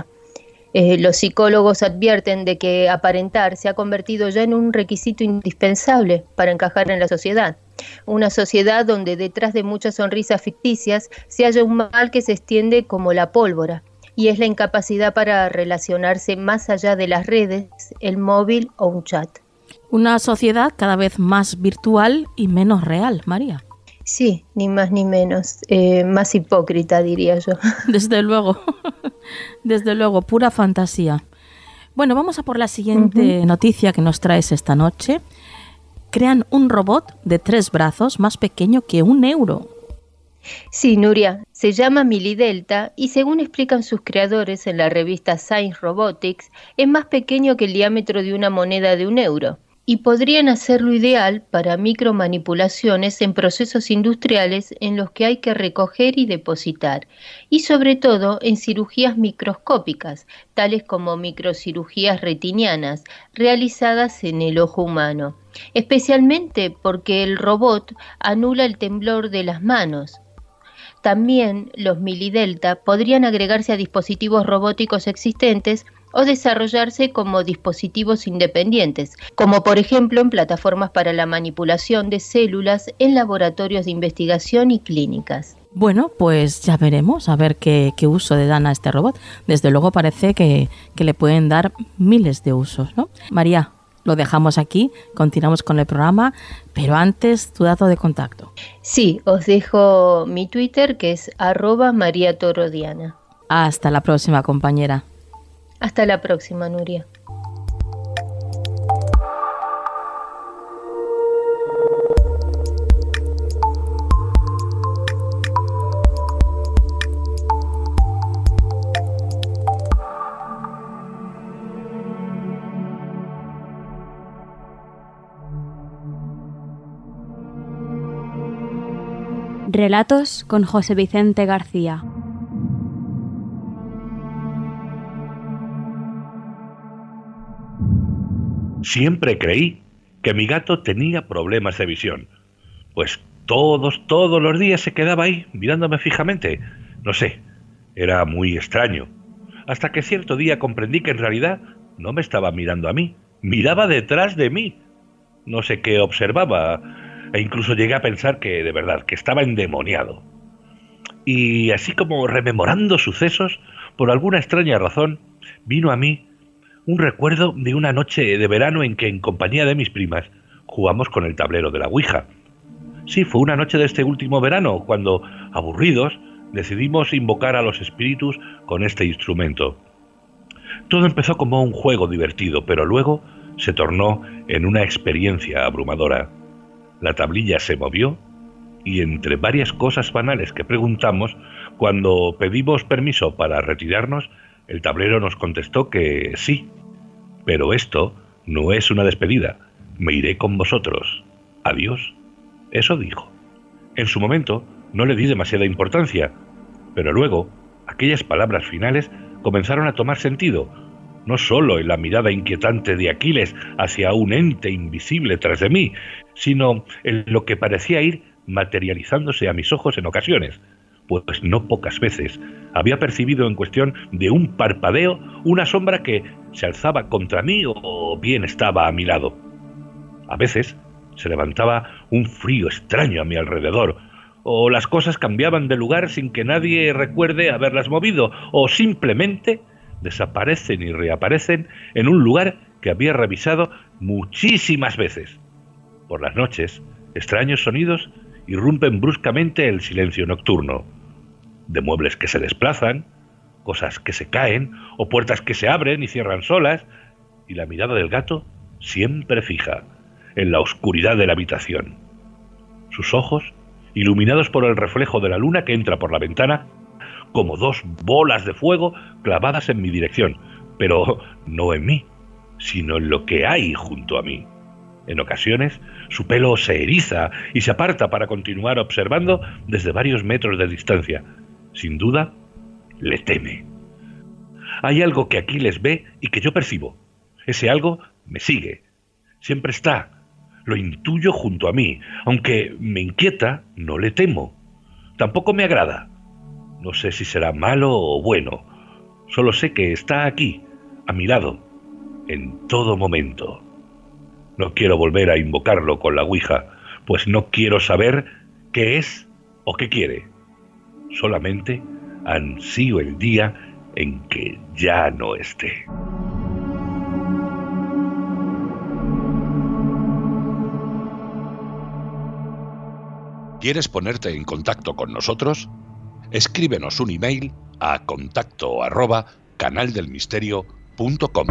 Los psicólogos advierten de que aparentar se ha convertido ya en un requisito indispensable para encajar en la sociedad. Una sociedad donde detrás de muchas sonrisas ficticias se halla un mal que se extiende como la pólvora, y es la incapacidad para relacionarse más allá de las redes, el móvil o un chat. Una sociedad cada vez más virtual y menos real, María. Sí, ni más ni menos, más hipócrita diría yo. Desde luego, pura fantasía. Bueno, vamos a por la siguiente noticia que nos traes esta noche. Crean un robot de 3 brazos más pequeño que 1 euro. Sí, Nuria, se llama Milidelta y según explican sus creadores en la revista Science Robotics, es más pequeño que el diámetro de una moneda de 1 euro. Y podrían hacerlo ideal para micromanipulaciones en procesos industriales en los que hay que recoger y depositar, y sobre todo en cirugías microscópicas, tales como microcirugías retinianas, realizadas en el ojo humano, especialmente porque el robot anula el temblor de las manos. También los Milidelta podrían agregarse a dispositivos robóticos existentes o desarrollarse como dispositivos independientes, como por ejemplo en plataformas para la manipulación de células en laboratorios de investigación y clínicas. Bueno, pues ya veremos a ver qué uso le dan a este robot. Desde luego parece que le pueden dar miles de usos, ¿no? María, lo dejamos aquí, continuamos con el programa, pero antes tu dato de contacto. Sí, os dejo mi Twitter que es @mariatorodiana. Hasta la próxima, compañera. Hasta la próxima, Nuria. Relatos con José Vicente García. Siempre creí que mi gato tenía problemas de visión, Pues todos los días se quedaba ahí, mirándome fijamente. No sé, era muy extraño. Hasta que cierto día comprendí que en realidad no me estaba mirando a mí, miraba detrás de mí. No sé qué observaba, e incluso llegué a pensar que, de verdad, que estaba endemoniado. Y así como rememorando sucesos, por alguna extraña razón, vino a mí un recuerdo de una noche de verano en que, en compañía de mis primas, jugamos con el tablero de la Ouija. Sí, fue una noche de este último verano, cuando, aburridos, decidimos invocar a los espíritus con este instrumento. Todo empezó como un juego divertido, pero luego se tornó en una experiencia abrumadora. La tablilla se movió y, entre varias cosas banales que preguntamos, cuando pedimos permiso para retirarnos, el tablero nos contestó que sí, pero esto no es una despedida. Me iré con vosotros. Adiós. Eso dijo. En su momento no le di demasiada importancia, pero luego aquellas palabras finales comenzaron a tomar sentido, no solo en la mirada inquietante de Aquiles hacia un ente invisible tras de mí, sino en lo que parecía ir materializándose a mis ojos en ocasiones, pues no pocas veces había percibido en cuestión de un parpadeo una sombra que se alzaba contra mí o bien estaba a mi lado. A veces se levantaba un frío extraño a mi alrededor, o las cosas cambiaban de lugar sin que nadie recuerde haberlas movido, o simplemente desaparecen y reaparecen en un lugar que había revisado muchísimas veces. Por las noches, extraños sonidos irrumpen bruscamente el silencio nocturno, de muebles que se desplazan, cosas que se caen, o puertas que se abren y cierran solas, y la mirada del gato siempre fija en la oscuridad de la habitación. Sus ojos, iluminados por el reflejo de la luna que entra por la ventana, como dos bolas de fuego clavadas en mi dirección, pero no en mí, sino en lo que hay junto a mí. En ocasiones, su pelo se eriza y se aparta para continuar observando desde varios metros de distancia. Sin duda, le teme. Hay algo que Aquiles ve y que yo percibo. Ese algo me sigue. Siempre está. Lo intuyo junto a mí. Aunque me inquieta, no le temo. Tampoco me agrada. No sé si será malo o bueno. Solo sé que está aquí, a mi lado, en todo momento. No quiero volver a invocarlo con la Ouija, pues no quiero saber qué es o qué quiere. Solamente ansío el día en que ya no esté. ¿Quieres ponerte en contacto con nosotros? Escríbenos un email a contacto@canaldelmisterio.com.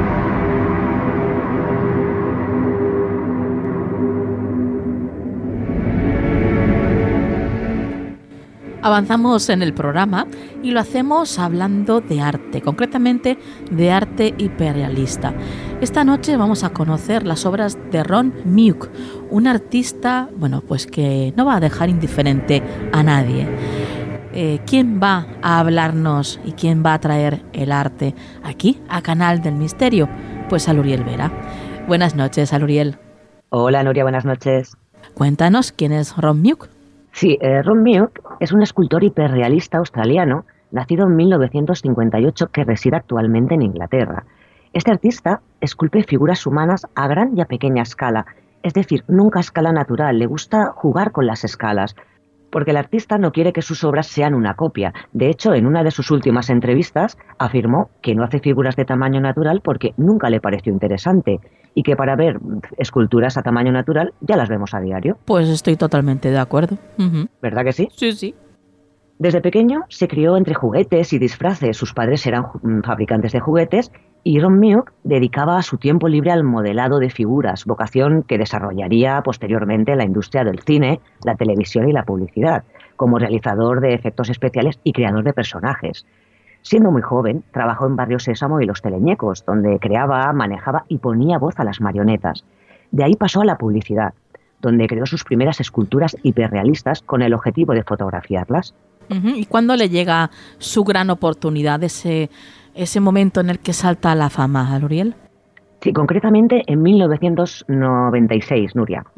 Avanzamos en el programa y lo hacemos hablando de arte, concretamente de arte hiperrealista. Esta noche vamos a conocer las obras de Ron Mueck, un artista, pues que no va a dejar indiferente a nadie. ¿Quién va a hablarnos y quién va a traer el arte aquí, a Canal del Misterio? Pues Aluriel Vera. Buenas noches, Aluriel. Hola, Nuria, buenas noches. Cuéntanos, ¿quién es Ron Mueck? Sí, Ron Mueck es un escultor hiperrealista australiano, nacido en 1958, que reside actualmente en Inglaterra. Este artista esculpe figuras humanas a gran y a pequeña escala, es decir, nunca a escala natural, le gusta jugar con las escalas, porque el artista no quiere que sus obras sean una copia. De hecho, en una de sus últimas entrevistas afirmó que no hace figuras de tamaño natural porque nunca le pareció interesante y que para ver esculturas a tamaño natural ya las vemos a diario. Pues estoy totalmente de acuerdo. ¿Verdad que sí? Sí, sí. Desde pequeño se crió entre juguetes y disfraces. Sus padres eran fabricantes de juguetes y Ron Mueck dedicaba su tiempo libre al modelado de figuras, vocación que desarrollaría posteriormente en la industria del cine, la televisión y la publicidad, como realizador de efectos especiales y creador de personajes. Siendo muy joven, trabajó en Barrio Sésamo y Los Teleñecos, donde creaba, manejaba y ponía voz a las marionetas. De ahí pasó a la publicidad, donde creó sus primeras esculturas hiperrealistas con el objetivo de fotografiarlas. ¿Y cuándo le llega su gran oportunidad, ese momento en el que salta a la fama, Aluriel? Sí, concretamente en 1996, Nuria.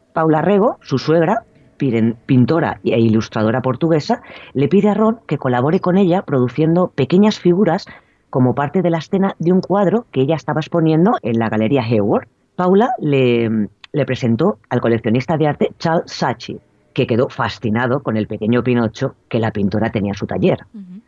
Paula Rego, su suegra, pintora e ilustradora portuguesa, le pide a Ron que colabore con ella produciendo pequeñas figuras como parte de la escena de un cuadro que ella estaba exponiendo en la Galería Haworth. Paula le presentó al coleccionista de arte Charles Saatchi, que quedó fascinado con el pequeño Pinocho que la pintora tenía en su taller.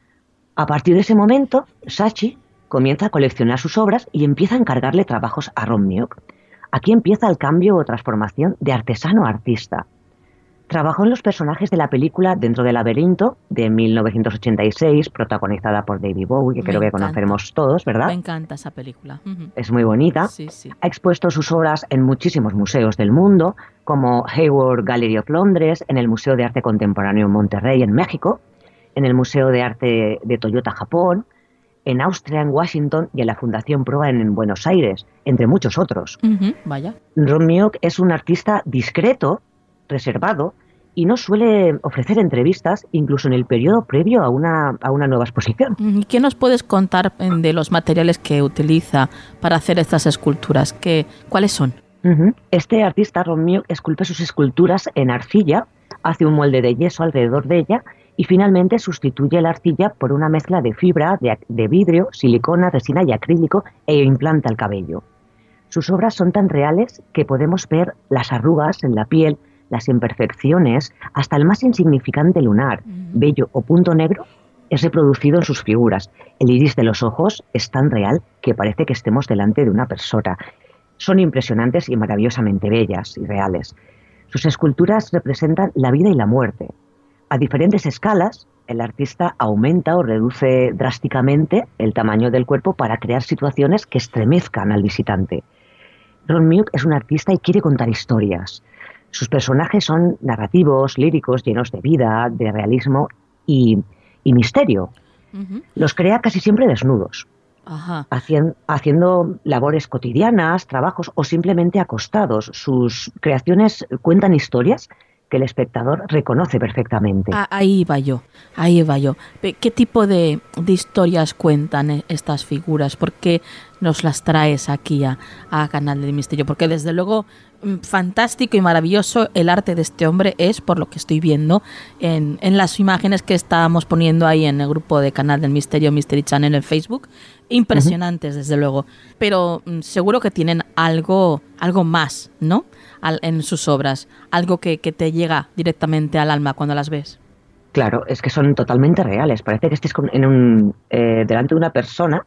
A partir de ese momento, Saatchi comienza a coleccionar sus obras y empieza a encargarle trabajos a Ron Mioch. Aquí empieza el cambio o transformación de artesano a artista. Trabajó en los personajes de la película Dentro del laberinto, de 1986, protagonizada por David Bowie, que creo que conocemos todos, ¿verdad? Me encanta esa película. Es muy bonita. Sí, sí. Ha expuesto sus obras en muchísimos museos del mundo, como Haworth Gallery of Londres, en el Museo de Arte Contemporáneo en Monterrey, en México, en el Museo de Arte de Toyota, Japón, en Austria, en Washington y en la Fundación Proa en Buenos Aires, entre muchos otros. Vaya. Ron Mioch es un artista discreto, reservado, y no suele ofrecer entrevistas incluso en el periodo previo a una nueva exposición. ¿Y qué nos puedes contar de los materiales que utiliza para hacer estas esculturas? ¿Cuáles son? Este artista, Ron Mioch, esculpe sus esculturas en arcilla, hace un molde de yeso alrededor de ella y finalmente sustituye la arcilla por una mezcla de fibra, de vidrio, silicona, resina y acrílico e implanta el cabello. Sus obras son tan reales que podemos ver las arrugas en la piel, las imperfecciones, hasta el más insignificante lunar, vello o punto negro es reproducido en sus figuras. El iris de los ojos es tan real que parece que estemos delante de una persona. Son impresionantes y maravillosamente bellas y reales. Sus esculturas representan la vida y la muerte. A diferentes escalas, el artista aumenta o reduce drásticamente el tamaño del cuerpo para crear situaciones que estremezcan al visitante. Ron Mioch es un artista y quiere contar historias. Sus personajes son narrativos, líricos, llenos de vida, de realismo y misterio. Los crea casi siempre desnudos, haciendo labores cotidianas, trabajos o simplemente acostados. Sus creaciones cuentan historias que el espectador reconoce perfectamente. Ahí va yo. ¿Qué tipo de historias cuentan estas figuras? ¿Por qué nos las traes aquí a Canal del Misterio? Porque desde luego fantástico y maravilloso el arte de este hombre es, por lo que estoy viendo en las imágenes que estábamos poniendo ahí en el grupo de Canal del Misterio, Mystery Channel en Facebook. Impresionantes, desde luego. Pero seguro que tienen algo más, ¿no? En sus obras, algo que te llega directamente al alma cuando las ves. Claro, es que son totalmente reales. Parece que estés delante de una persona,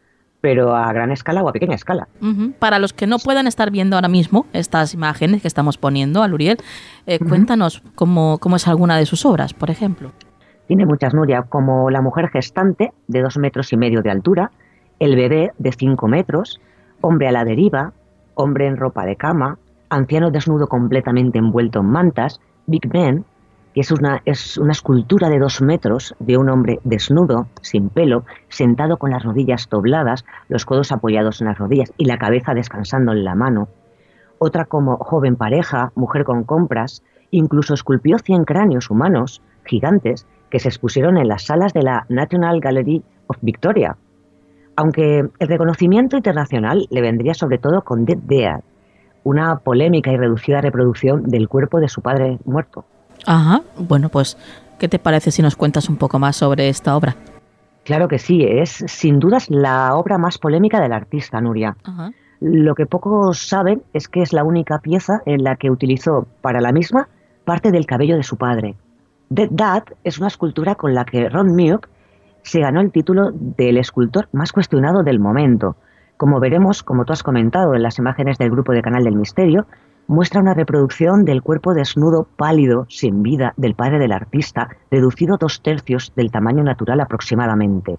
pero a gran escala o a pequeña escala. Para los que no puedan estar viendo ahora mismo estas imágenes que estamos poniendo, Aluriel, cuéntanos cómo es alguna de sus obras, por ejemplo. Tiene muchas, Nuria, como La mujer gestante, de 2,5 metros de altura, El bebé, de 5 metros, Hombre a la deriva, Hombre en ropa de cama, Anciano desnudo completamente envuelto en mantas, Big Ben, que es una escultura de 2 metros de un hombre desnudo, sin pelo, sentado con las rodillas dobladas, los codos apoyados en las rodillas y la cabeza descansando en la mano. Otra como Joven pareja, Mujer con compras, incluso esculpió 100 cráneos humanos gigantes que se expusieron en las salas de la National Gallery of Victoria. Aunque el reconocimiento internacional le vendría sobre todo con Dead Dead, una polémica y reducida reproducción del cuerpo de su padre muerto. Bueno, pues, ¿qué te parece si nos cuentas un poco más sobre esta obra? Claro que sí, es sin dudas la obra más polémica del artista, Nuria. Lo que pocos saben es que es la única pieza en la que utilizó para la misma parte del cabello de su padre. Dead Dad es una escultura con la que Ron Mioch se ganó el título del escultor más cuestionado del momento. Como veremos, como tú has comentado en las imágenes del grupo de Canal del Misterio, muestra una reproducción del cuerpo desnudo, pálido, sin vida, del padre del artista, reducido 2/3 del tamaño natural aproximadamente.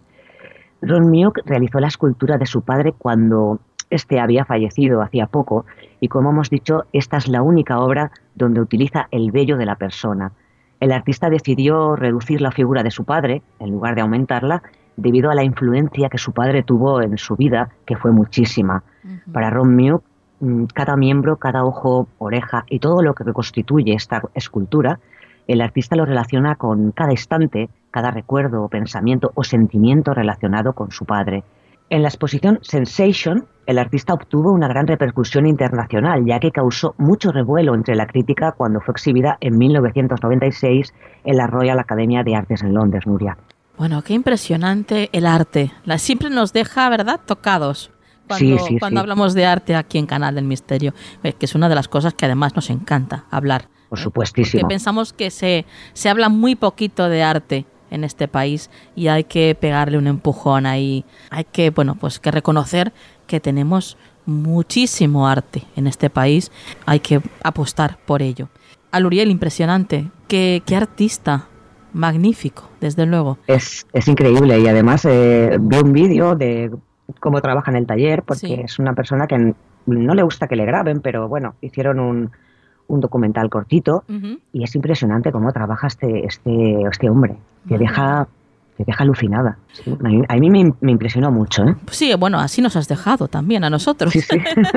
Ron Mioch realizó la escultura de su padre cuando este había fallecido hacía poco y, como hemos dicho, esta es la única obra donde utiliza el vello de la persona. El artista decidió reducir la figura de su padre, en lugar de aumentarla, debido a la influencia que su padre tuvo en su vida, que fue muchísima. Para Ron Mioch, cada miembro, cada ojo, oreja y todo lo que constituye esta escultura, el artista lo relaciona con cada instante, cada recuerdo, pensamiento o sentimiento relacionado con su padre. En la exposición Sensation, el artista obtuvo una gran repercusión internacional, ya que causó mucho revuelo entre la crítica cuando fue exhibida en 1996 en la Royal Academia de Artes en Londres, Nuria. Bueno, qué impresionante el arte. Siempre nos deja, ¿verdad?, tocados cuando hablamos de arte aquí en Canal del Misterio, que es una de las cosas que además nos encanta hablar. Por supuestísimo. Porque pensamos que se habla muy poquito de arte en este país y hay que pegarle un empujón ahí. Hay que, que reconocer que tenemos muchísimo arte en este país. Hay que apostar por ello. Aluriel, impresionante. Qué artista. Magnífico, desde luego. Es increíble y además veo un vídeo de cómo trabaja en el taller, porque es una persona que no le gusta que le graben, pero bueno, hicieron un documental cortito y es impresionante cómo trabaja este hombre, que deja alucinada. Sí, a mí me impresionó mucho, ¿eh? Sí, bueno, así nos has dejado también a nosotros. Sí.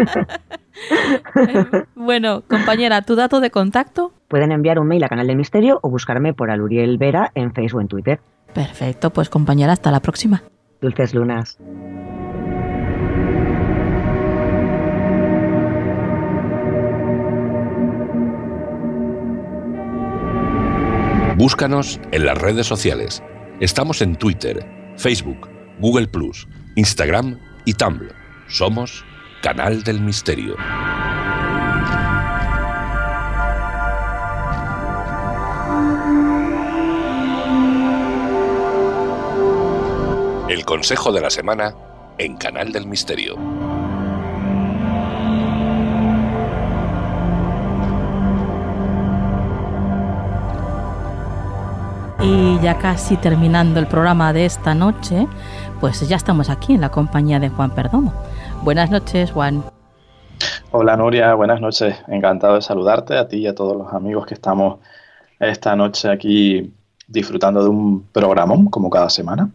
Bueno, compañera, ¿tu dato de contacto? Pueden enviar un mail a Canal del Misterio o buscarme por Aluriel Vera en Facebook o en Twitter. Perfecto, pues compañera, hasta la próxima. Dulces lunas. Búscanos en las redes sociales. Estamos en Twitter, Facebook, Google+, Instagram y Tumblr. Somos Canal del Misterio. El consejo de la semana en Canal del Misterio. Y ya casi terminando el programa de esta noche, pues ya estamos aquí en la compañía de Juan Perdomo. Buenas noches, Juan. Hola, Nuria, buenas noches. Encantado de saludarte, a ti y a todos los amigos que estamos esta noche aquí disfrutando de un programón como cada semana.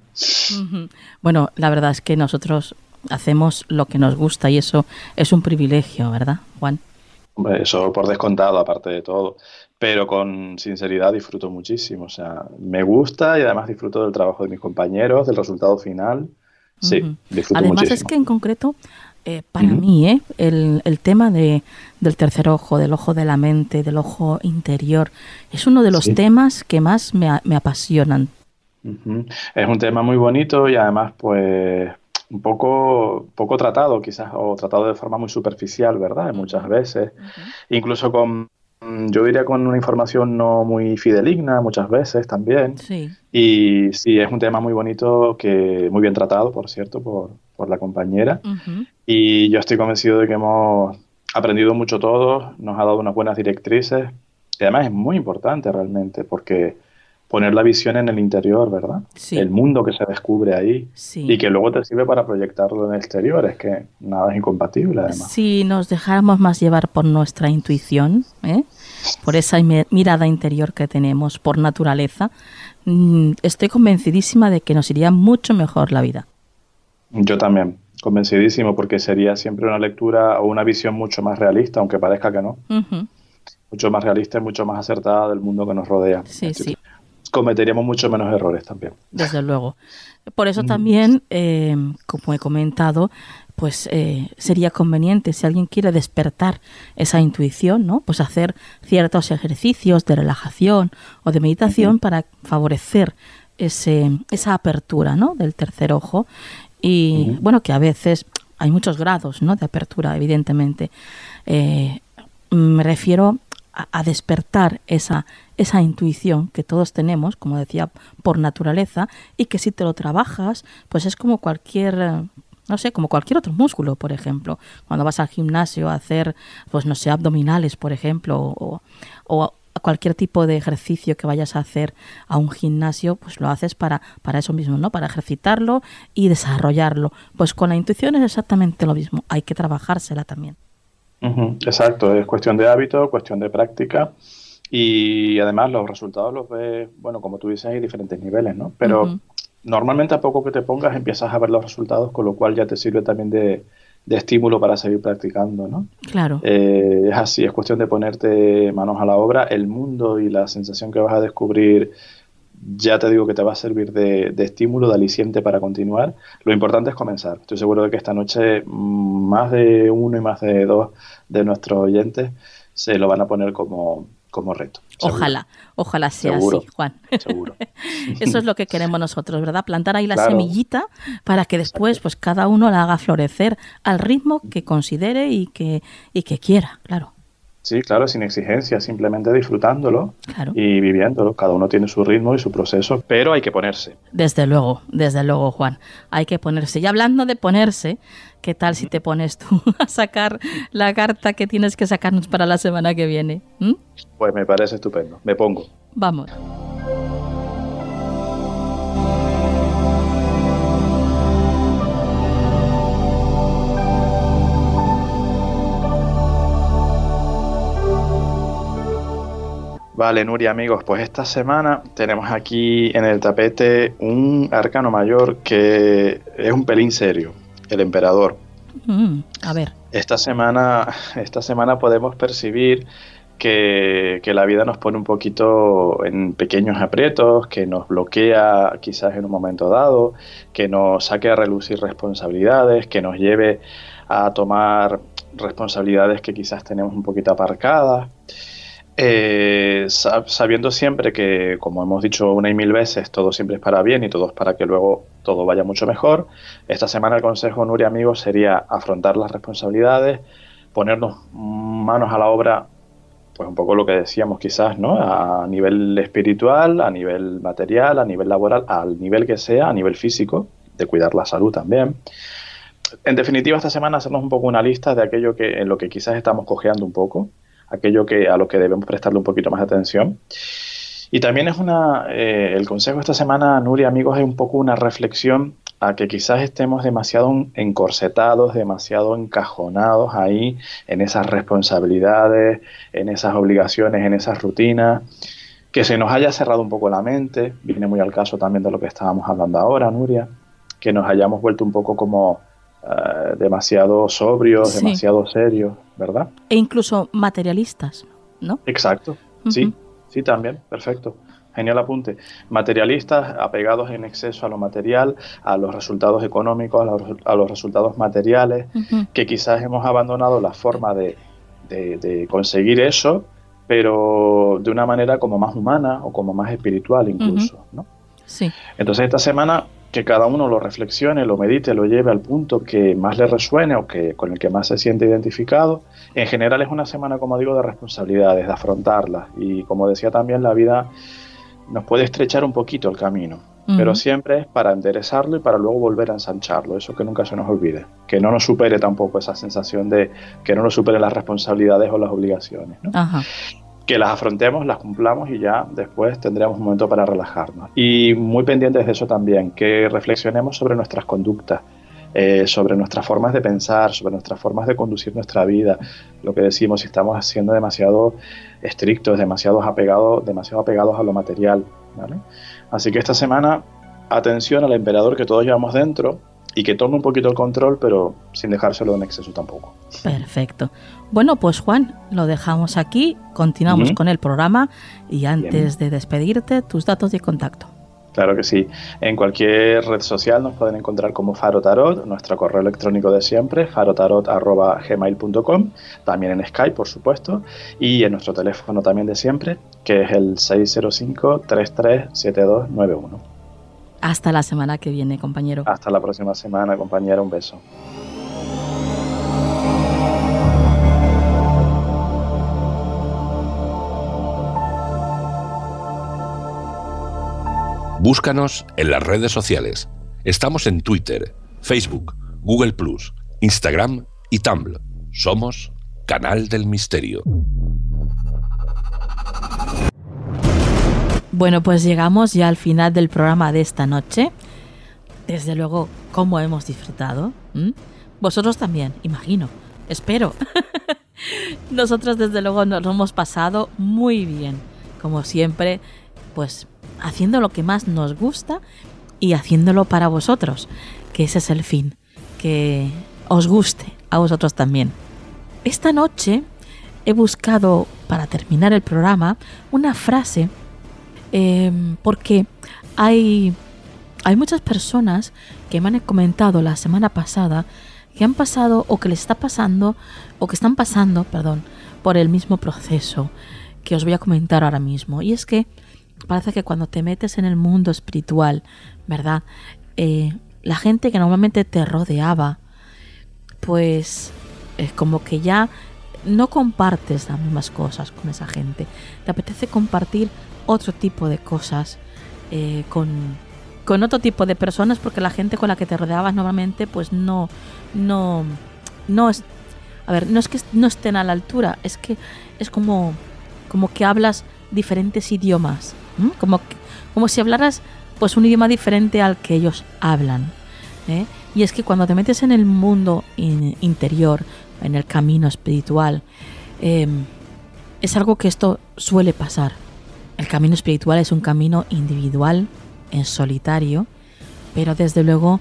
Bueno, la verdad es que nosotros hacemos lo que nos gusta y eso es un privilegio, ¿verdad, Juan? Hombre, eso por descontado, aparte de todo. Pero con sinceridad disfruto muchísimo. O sea, me gusta y además disfruto del trabajo de mis compañeros, del resultado final. Sí, disfruto además muchísimo. Es que en concreto, para mí, el tema del tercer ojo, del ojo de la mente, del ojo interior, es uno de los temas que más me apasionan. Es un tema muy bonito y además, pues, un poco tratado quizás, o tratado de forma muy superficial, ¿verdad? Muchas veces, incluso yo diría con una información no muy fidedigna muchas veces también. Sí. Y sí, es un tema muy bonito, que muy bien tratado, por cierto, por la compañera. Y yo estoy convencido de que hemos aprendido mucho todos, nos ha dado unas buenas directrices. Y además es muy importante realmente, porque poner la visión en el interior, ¿verdad? Sí. El mundo que se descubre ahí y que luego te sirve para proyectarlo en el exterior. Es que nada es incompatible, además. Si nos dejáramos más llevar por nuestra intuición, por esa mirada interior que tenemos por naturaleza, estoy convencidísima de que nos iría mucho mejor la vida. Yo también, convencidísimo, porque sería siempre una lectura o una visión mucho más realista, aunque parezca que no. Mucho más realista y mucho más acertada del mundo que nos rodea. Sí, sí. Cometeríamos mucho menos errores también. Desde luego. Por eso también, como he comentado, pues sería conveniente, si alguien quiere despertar esa intuición, ¿no? Pues hacer ciertos ejercicios de relajación o de meditación para favorecer esa apertura, ¿no?, del tercer ojo. Y bueno, que a veces hay muchos grados, ¿no?, de apertura, evidentemente. Me refiero a despertar esa intuición que todos tenemos, como decía, por naturaleza, y que si te lo trabajas, pues es como cualquier, no sé, como cualquier otro músculo, por ejemplo. Cuando vas al gimnasio a hacer, pues no sé, abdominales, por ejemplo, o cualquier tipo de ejercicio que vayas a hacer a un gimnasio, pues lo haces para eso mismo, ¿no? Para ejercitarlo y desarrollarlo. Pues con la intuición es exactamente lo mismo, hay que trabajársela también. Exacto, es cuestión de hábito, cuestión de práctica y además los resultados los ves, bueno, como tú dices, hay diferentes niveles, ¿no? Pero normalmente a poco que te pongas empiezas a ver los resultados, con lo cual ya te sirve también de estímulo para seguir practicando, ¿no? Claro. Es así, es cuestión de ponerte manos a la obra. El mundo y la sensación que vas a descubrir ya te digo que te va a servir de estímulo, de aliciente para continuar. Lo importante es comenzar. Estoy seguro de que esta noche más de uno y más de dos de nuestros oyentes se lo van a poner como reto. Seguro. Ojalá sea seguro, así, Juan. Seguro. Eso es lo que queremos nosotros, ¿verdad? Plantar ahí la semillita para que después pues cada uno la haga florecer al ritmo que considere y que quiera, claro. Sí, claro, sin exigencia, simplemente disfrutándolo y viviéndolo. Cada uno tiene su ritmo y su proceso, pero hay que ponerse. Desde luego, Juan, hay que ponerse. Y hablando de ponerse, ¿qué tal si te pones tú a sacar la carta que tienes que sacarnos para la semana que viene? Pues me parece estupendo, me pongo. Vamos. Vale, Nuria, amigos, pues esta semana tenemos aquí en el tapete un arcano mayor que es un pelín serio, el emperador. A ver. Esta semana podemos percibir que la vida nos pone un poquito en pequeños aprietos, que nos bloquea quizás en un momento dado, que nos saque a relucir responsabilidades, que nos lleve a tomar responsabilidades que quizás tenemos un poquito aparcadas. Sabiendo siempre que, como hemos dicho una y mil veces, todo siempre es para bien y todo es para que luego todo vaya mucho mejor. Esta semana el consejo, Nuria, amigos, sería afrontar las responsabilidades, ponernos manos a la obra, pues un poco lo que decíamos quizás, ¿no? A nivel espiritual, a nivel material, a nivel laboral, al nivel que sea, a nivel físico, de cuidar la salud también. En definitiva, esta semana hacernos un poco una lista de aquello en lo que quizás estamos cojeando un poco, aquello a lo que debemos prestarle un poquito más de atención. Y también es el consejo esta semana, Nuria, amigos, es un poco una reflexión a que quizás estemos demasiado encorsetados, demasiado encajonados ahí en esas responsabilidades, en esas obligaciones, en esas rutinas, que se nos haya cerrado un poco la mente. Viene muy al caso también de lo que estábamos hablando ahora, Nuria, que nos hayamos vuelto un poco como demasiado sobrios, demasiado serios, ¿verdad? E incluso materialistas, ¿no? Exacto, sí, también, perfecto. Genial apunte. Materialistas, apegados en exceso a lo material, a los resultados económicos, a los resultados materiales, que quizás hemos abandonado la forma de conseguir eso, pero de una manera como más humana o como más espiritual incluso, ¿no? Sí. Entonces esta semana que cada uno lo reflexione, lo medite, lo lleve al punto que más le resuene o que con el que más se siente identificado. En general es una semana, como digo, de responsabilidades, de afrontarlas. Y como decía también, la vida nos puede estrechar un poquito el camino, pero siempre es para enderezarlo y para luego volver a ensancharlo. Eso que nunca se nos olvide. Que no nos supere tampoco esa sensación de que no nos superen las responsabilidades o las obligaciones, ¿no? Ajá. Que las afrontemos, las cumplamos y ya después tendremos un momento para relajarnos. Y muy pendientes de eso también, que reflexionemos sobre nuestras conductas, sobre nuestras formas de pensar, sobre nuestras formas de conducir nuestra vida. Lo que decimos, si estamos siendo demasiado estrictos, demasiado apegados a lo material, ¿vale? Así que esta semana, atención al emperador que todos llevamos dentro y que tome un poquito el control, pero sin dejárselo en exceso tampoco. Perfecto. Bueno, pues Juan, lo dejamos aquí, continuamos con el programa y antes de despedirte, tus datos de contacto. Claro que sí. En cualquier red social nos pueden encontrar como Faro Tarot, nuestro correo electrónico de siempre, farotarot@gmail.com, también en Skype, por supuesto, y en nuestro teléfono también de siempre, que es el 605-337291. Hasta la semana que viene, compañero. Hasta la próxima semana, compañera. Un beso. Búscanos en las redes sociales. Estamos en Twitter, Facebook, Google+, Instagram y Tumblr. Somos Canal del Misterio. Bueno, pues llegamos ya al final del programa de esta noche. Desde luego, ¿cómo hemos disfrutado? Vosotros también, imagino. Espero. Nosotros desde luego nos lo hemos pasado muy bien. Como siempre, pues haciendo lo que más nos gusta y haciéndolo para vosotros, que ese es el fin, que os guste a vosotros también. Esta noche he buscado, para terminar el programa, una frase porque hay muchas personas que me han comentado la semana pasada que han pasado o que les está pasando o que están pasando, por el mismo proceso que os voy a comentar ahora mismo. Y es que parece que cuando te metes en el mundo espiritual, ¿verdad? La gente que normalmente te rodeaba, pues como que ya no compartes las mismas cosas con esa gente. Te apetece compartir otro tipo de cosas con otro tipo de personas, porque la gente con la que te rodeabas normalmente pues no es, a ver, no es que no estén a la altura, es que es como que hablas diferentes idiomas, como si hablaras pues un idioma diferente al que ellos hablan, ¿eh? Y es que cuando te metes en el mundo interior, en el camino espiritual, es algo que esto suele pasar. El camino espiritual es un camino individual, en solitario, pero desde luego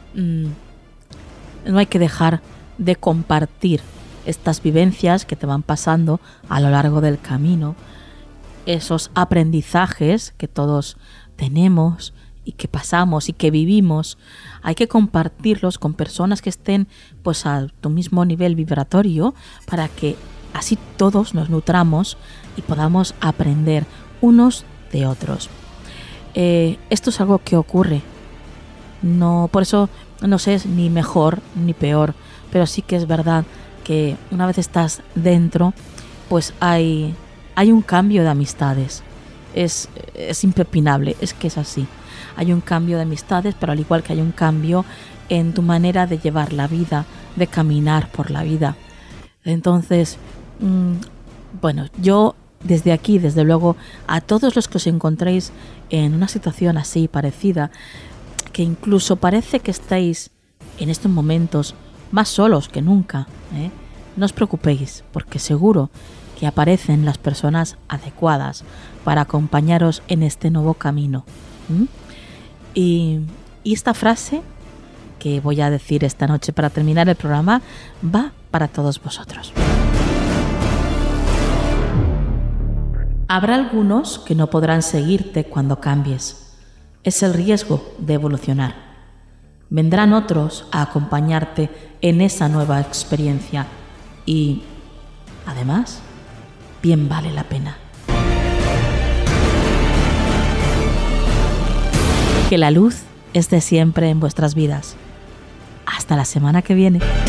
no hay que dejar de compartir estas vivencias que te van pasando a lo largo del camino, esos aprendizajes que todos tenemos y que pasamos y que vivimos. Hay que compartirlos con personas que estén pues a tu mismo nivel vibratorio, para que así todos nos nutramos y podamos aprender unos de otros. Esto es algo que ocurre. No, por eso no sé, es ni mejor ni peor, pero sí que es verdad que una vez estás dentro, pues hay un cambio de amistades. Es impepinable, es que es así. Hay un cambio de amistades, pero al igual que hay un cambio en tu manera de llevar la vida, de caminar por la vida. Entonces, bueno, yo desde aquí, desde luego, a todos los que os encontréis en una situación así parecida, que incluso parece que estáis en estos momentos más solos que nunca, no os preocupéis, porque seguro que aparecen las personas adecuadas para acompañaros en este nuevo camino. Y esta frase que voy a decir esta noche para terminar el programa va para todos vosotros. Habrá algunos que no podrán seguirte cuando cambies. Es el riesgo de evolucionar. Vendrán otros a acompañarte en esa nueva experiencia y, además, bien vale la pena. Que la luz esté siempre en vuestras vidas. Hasta la semana que viene.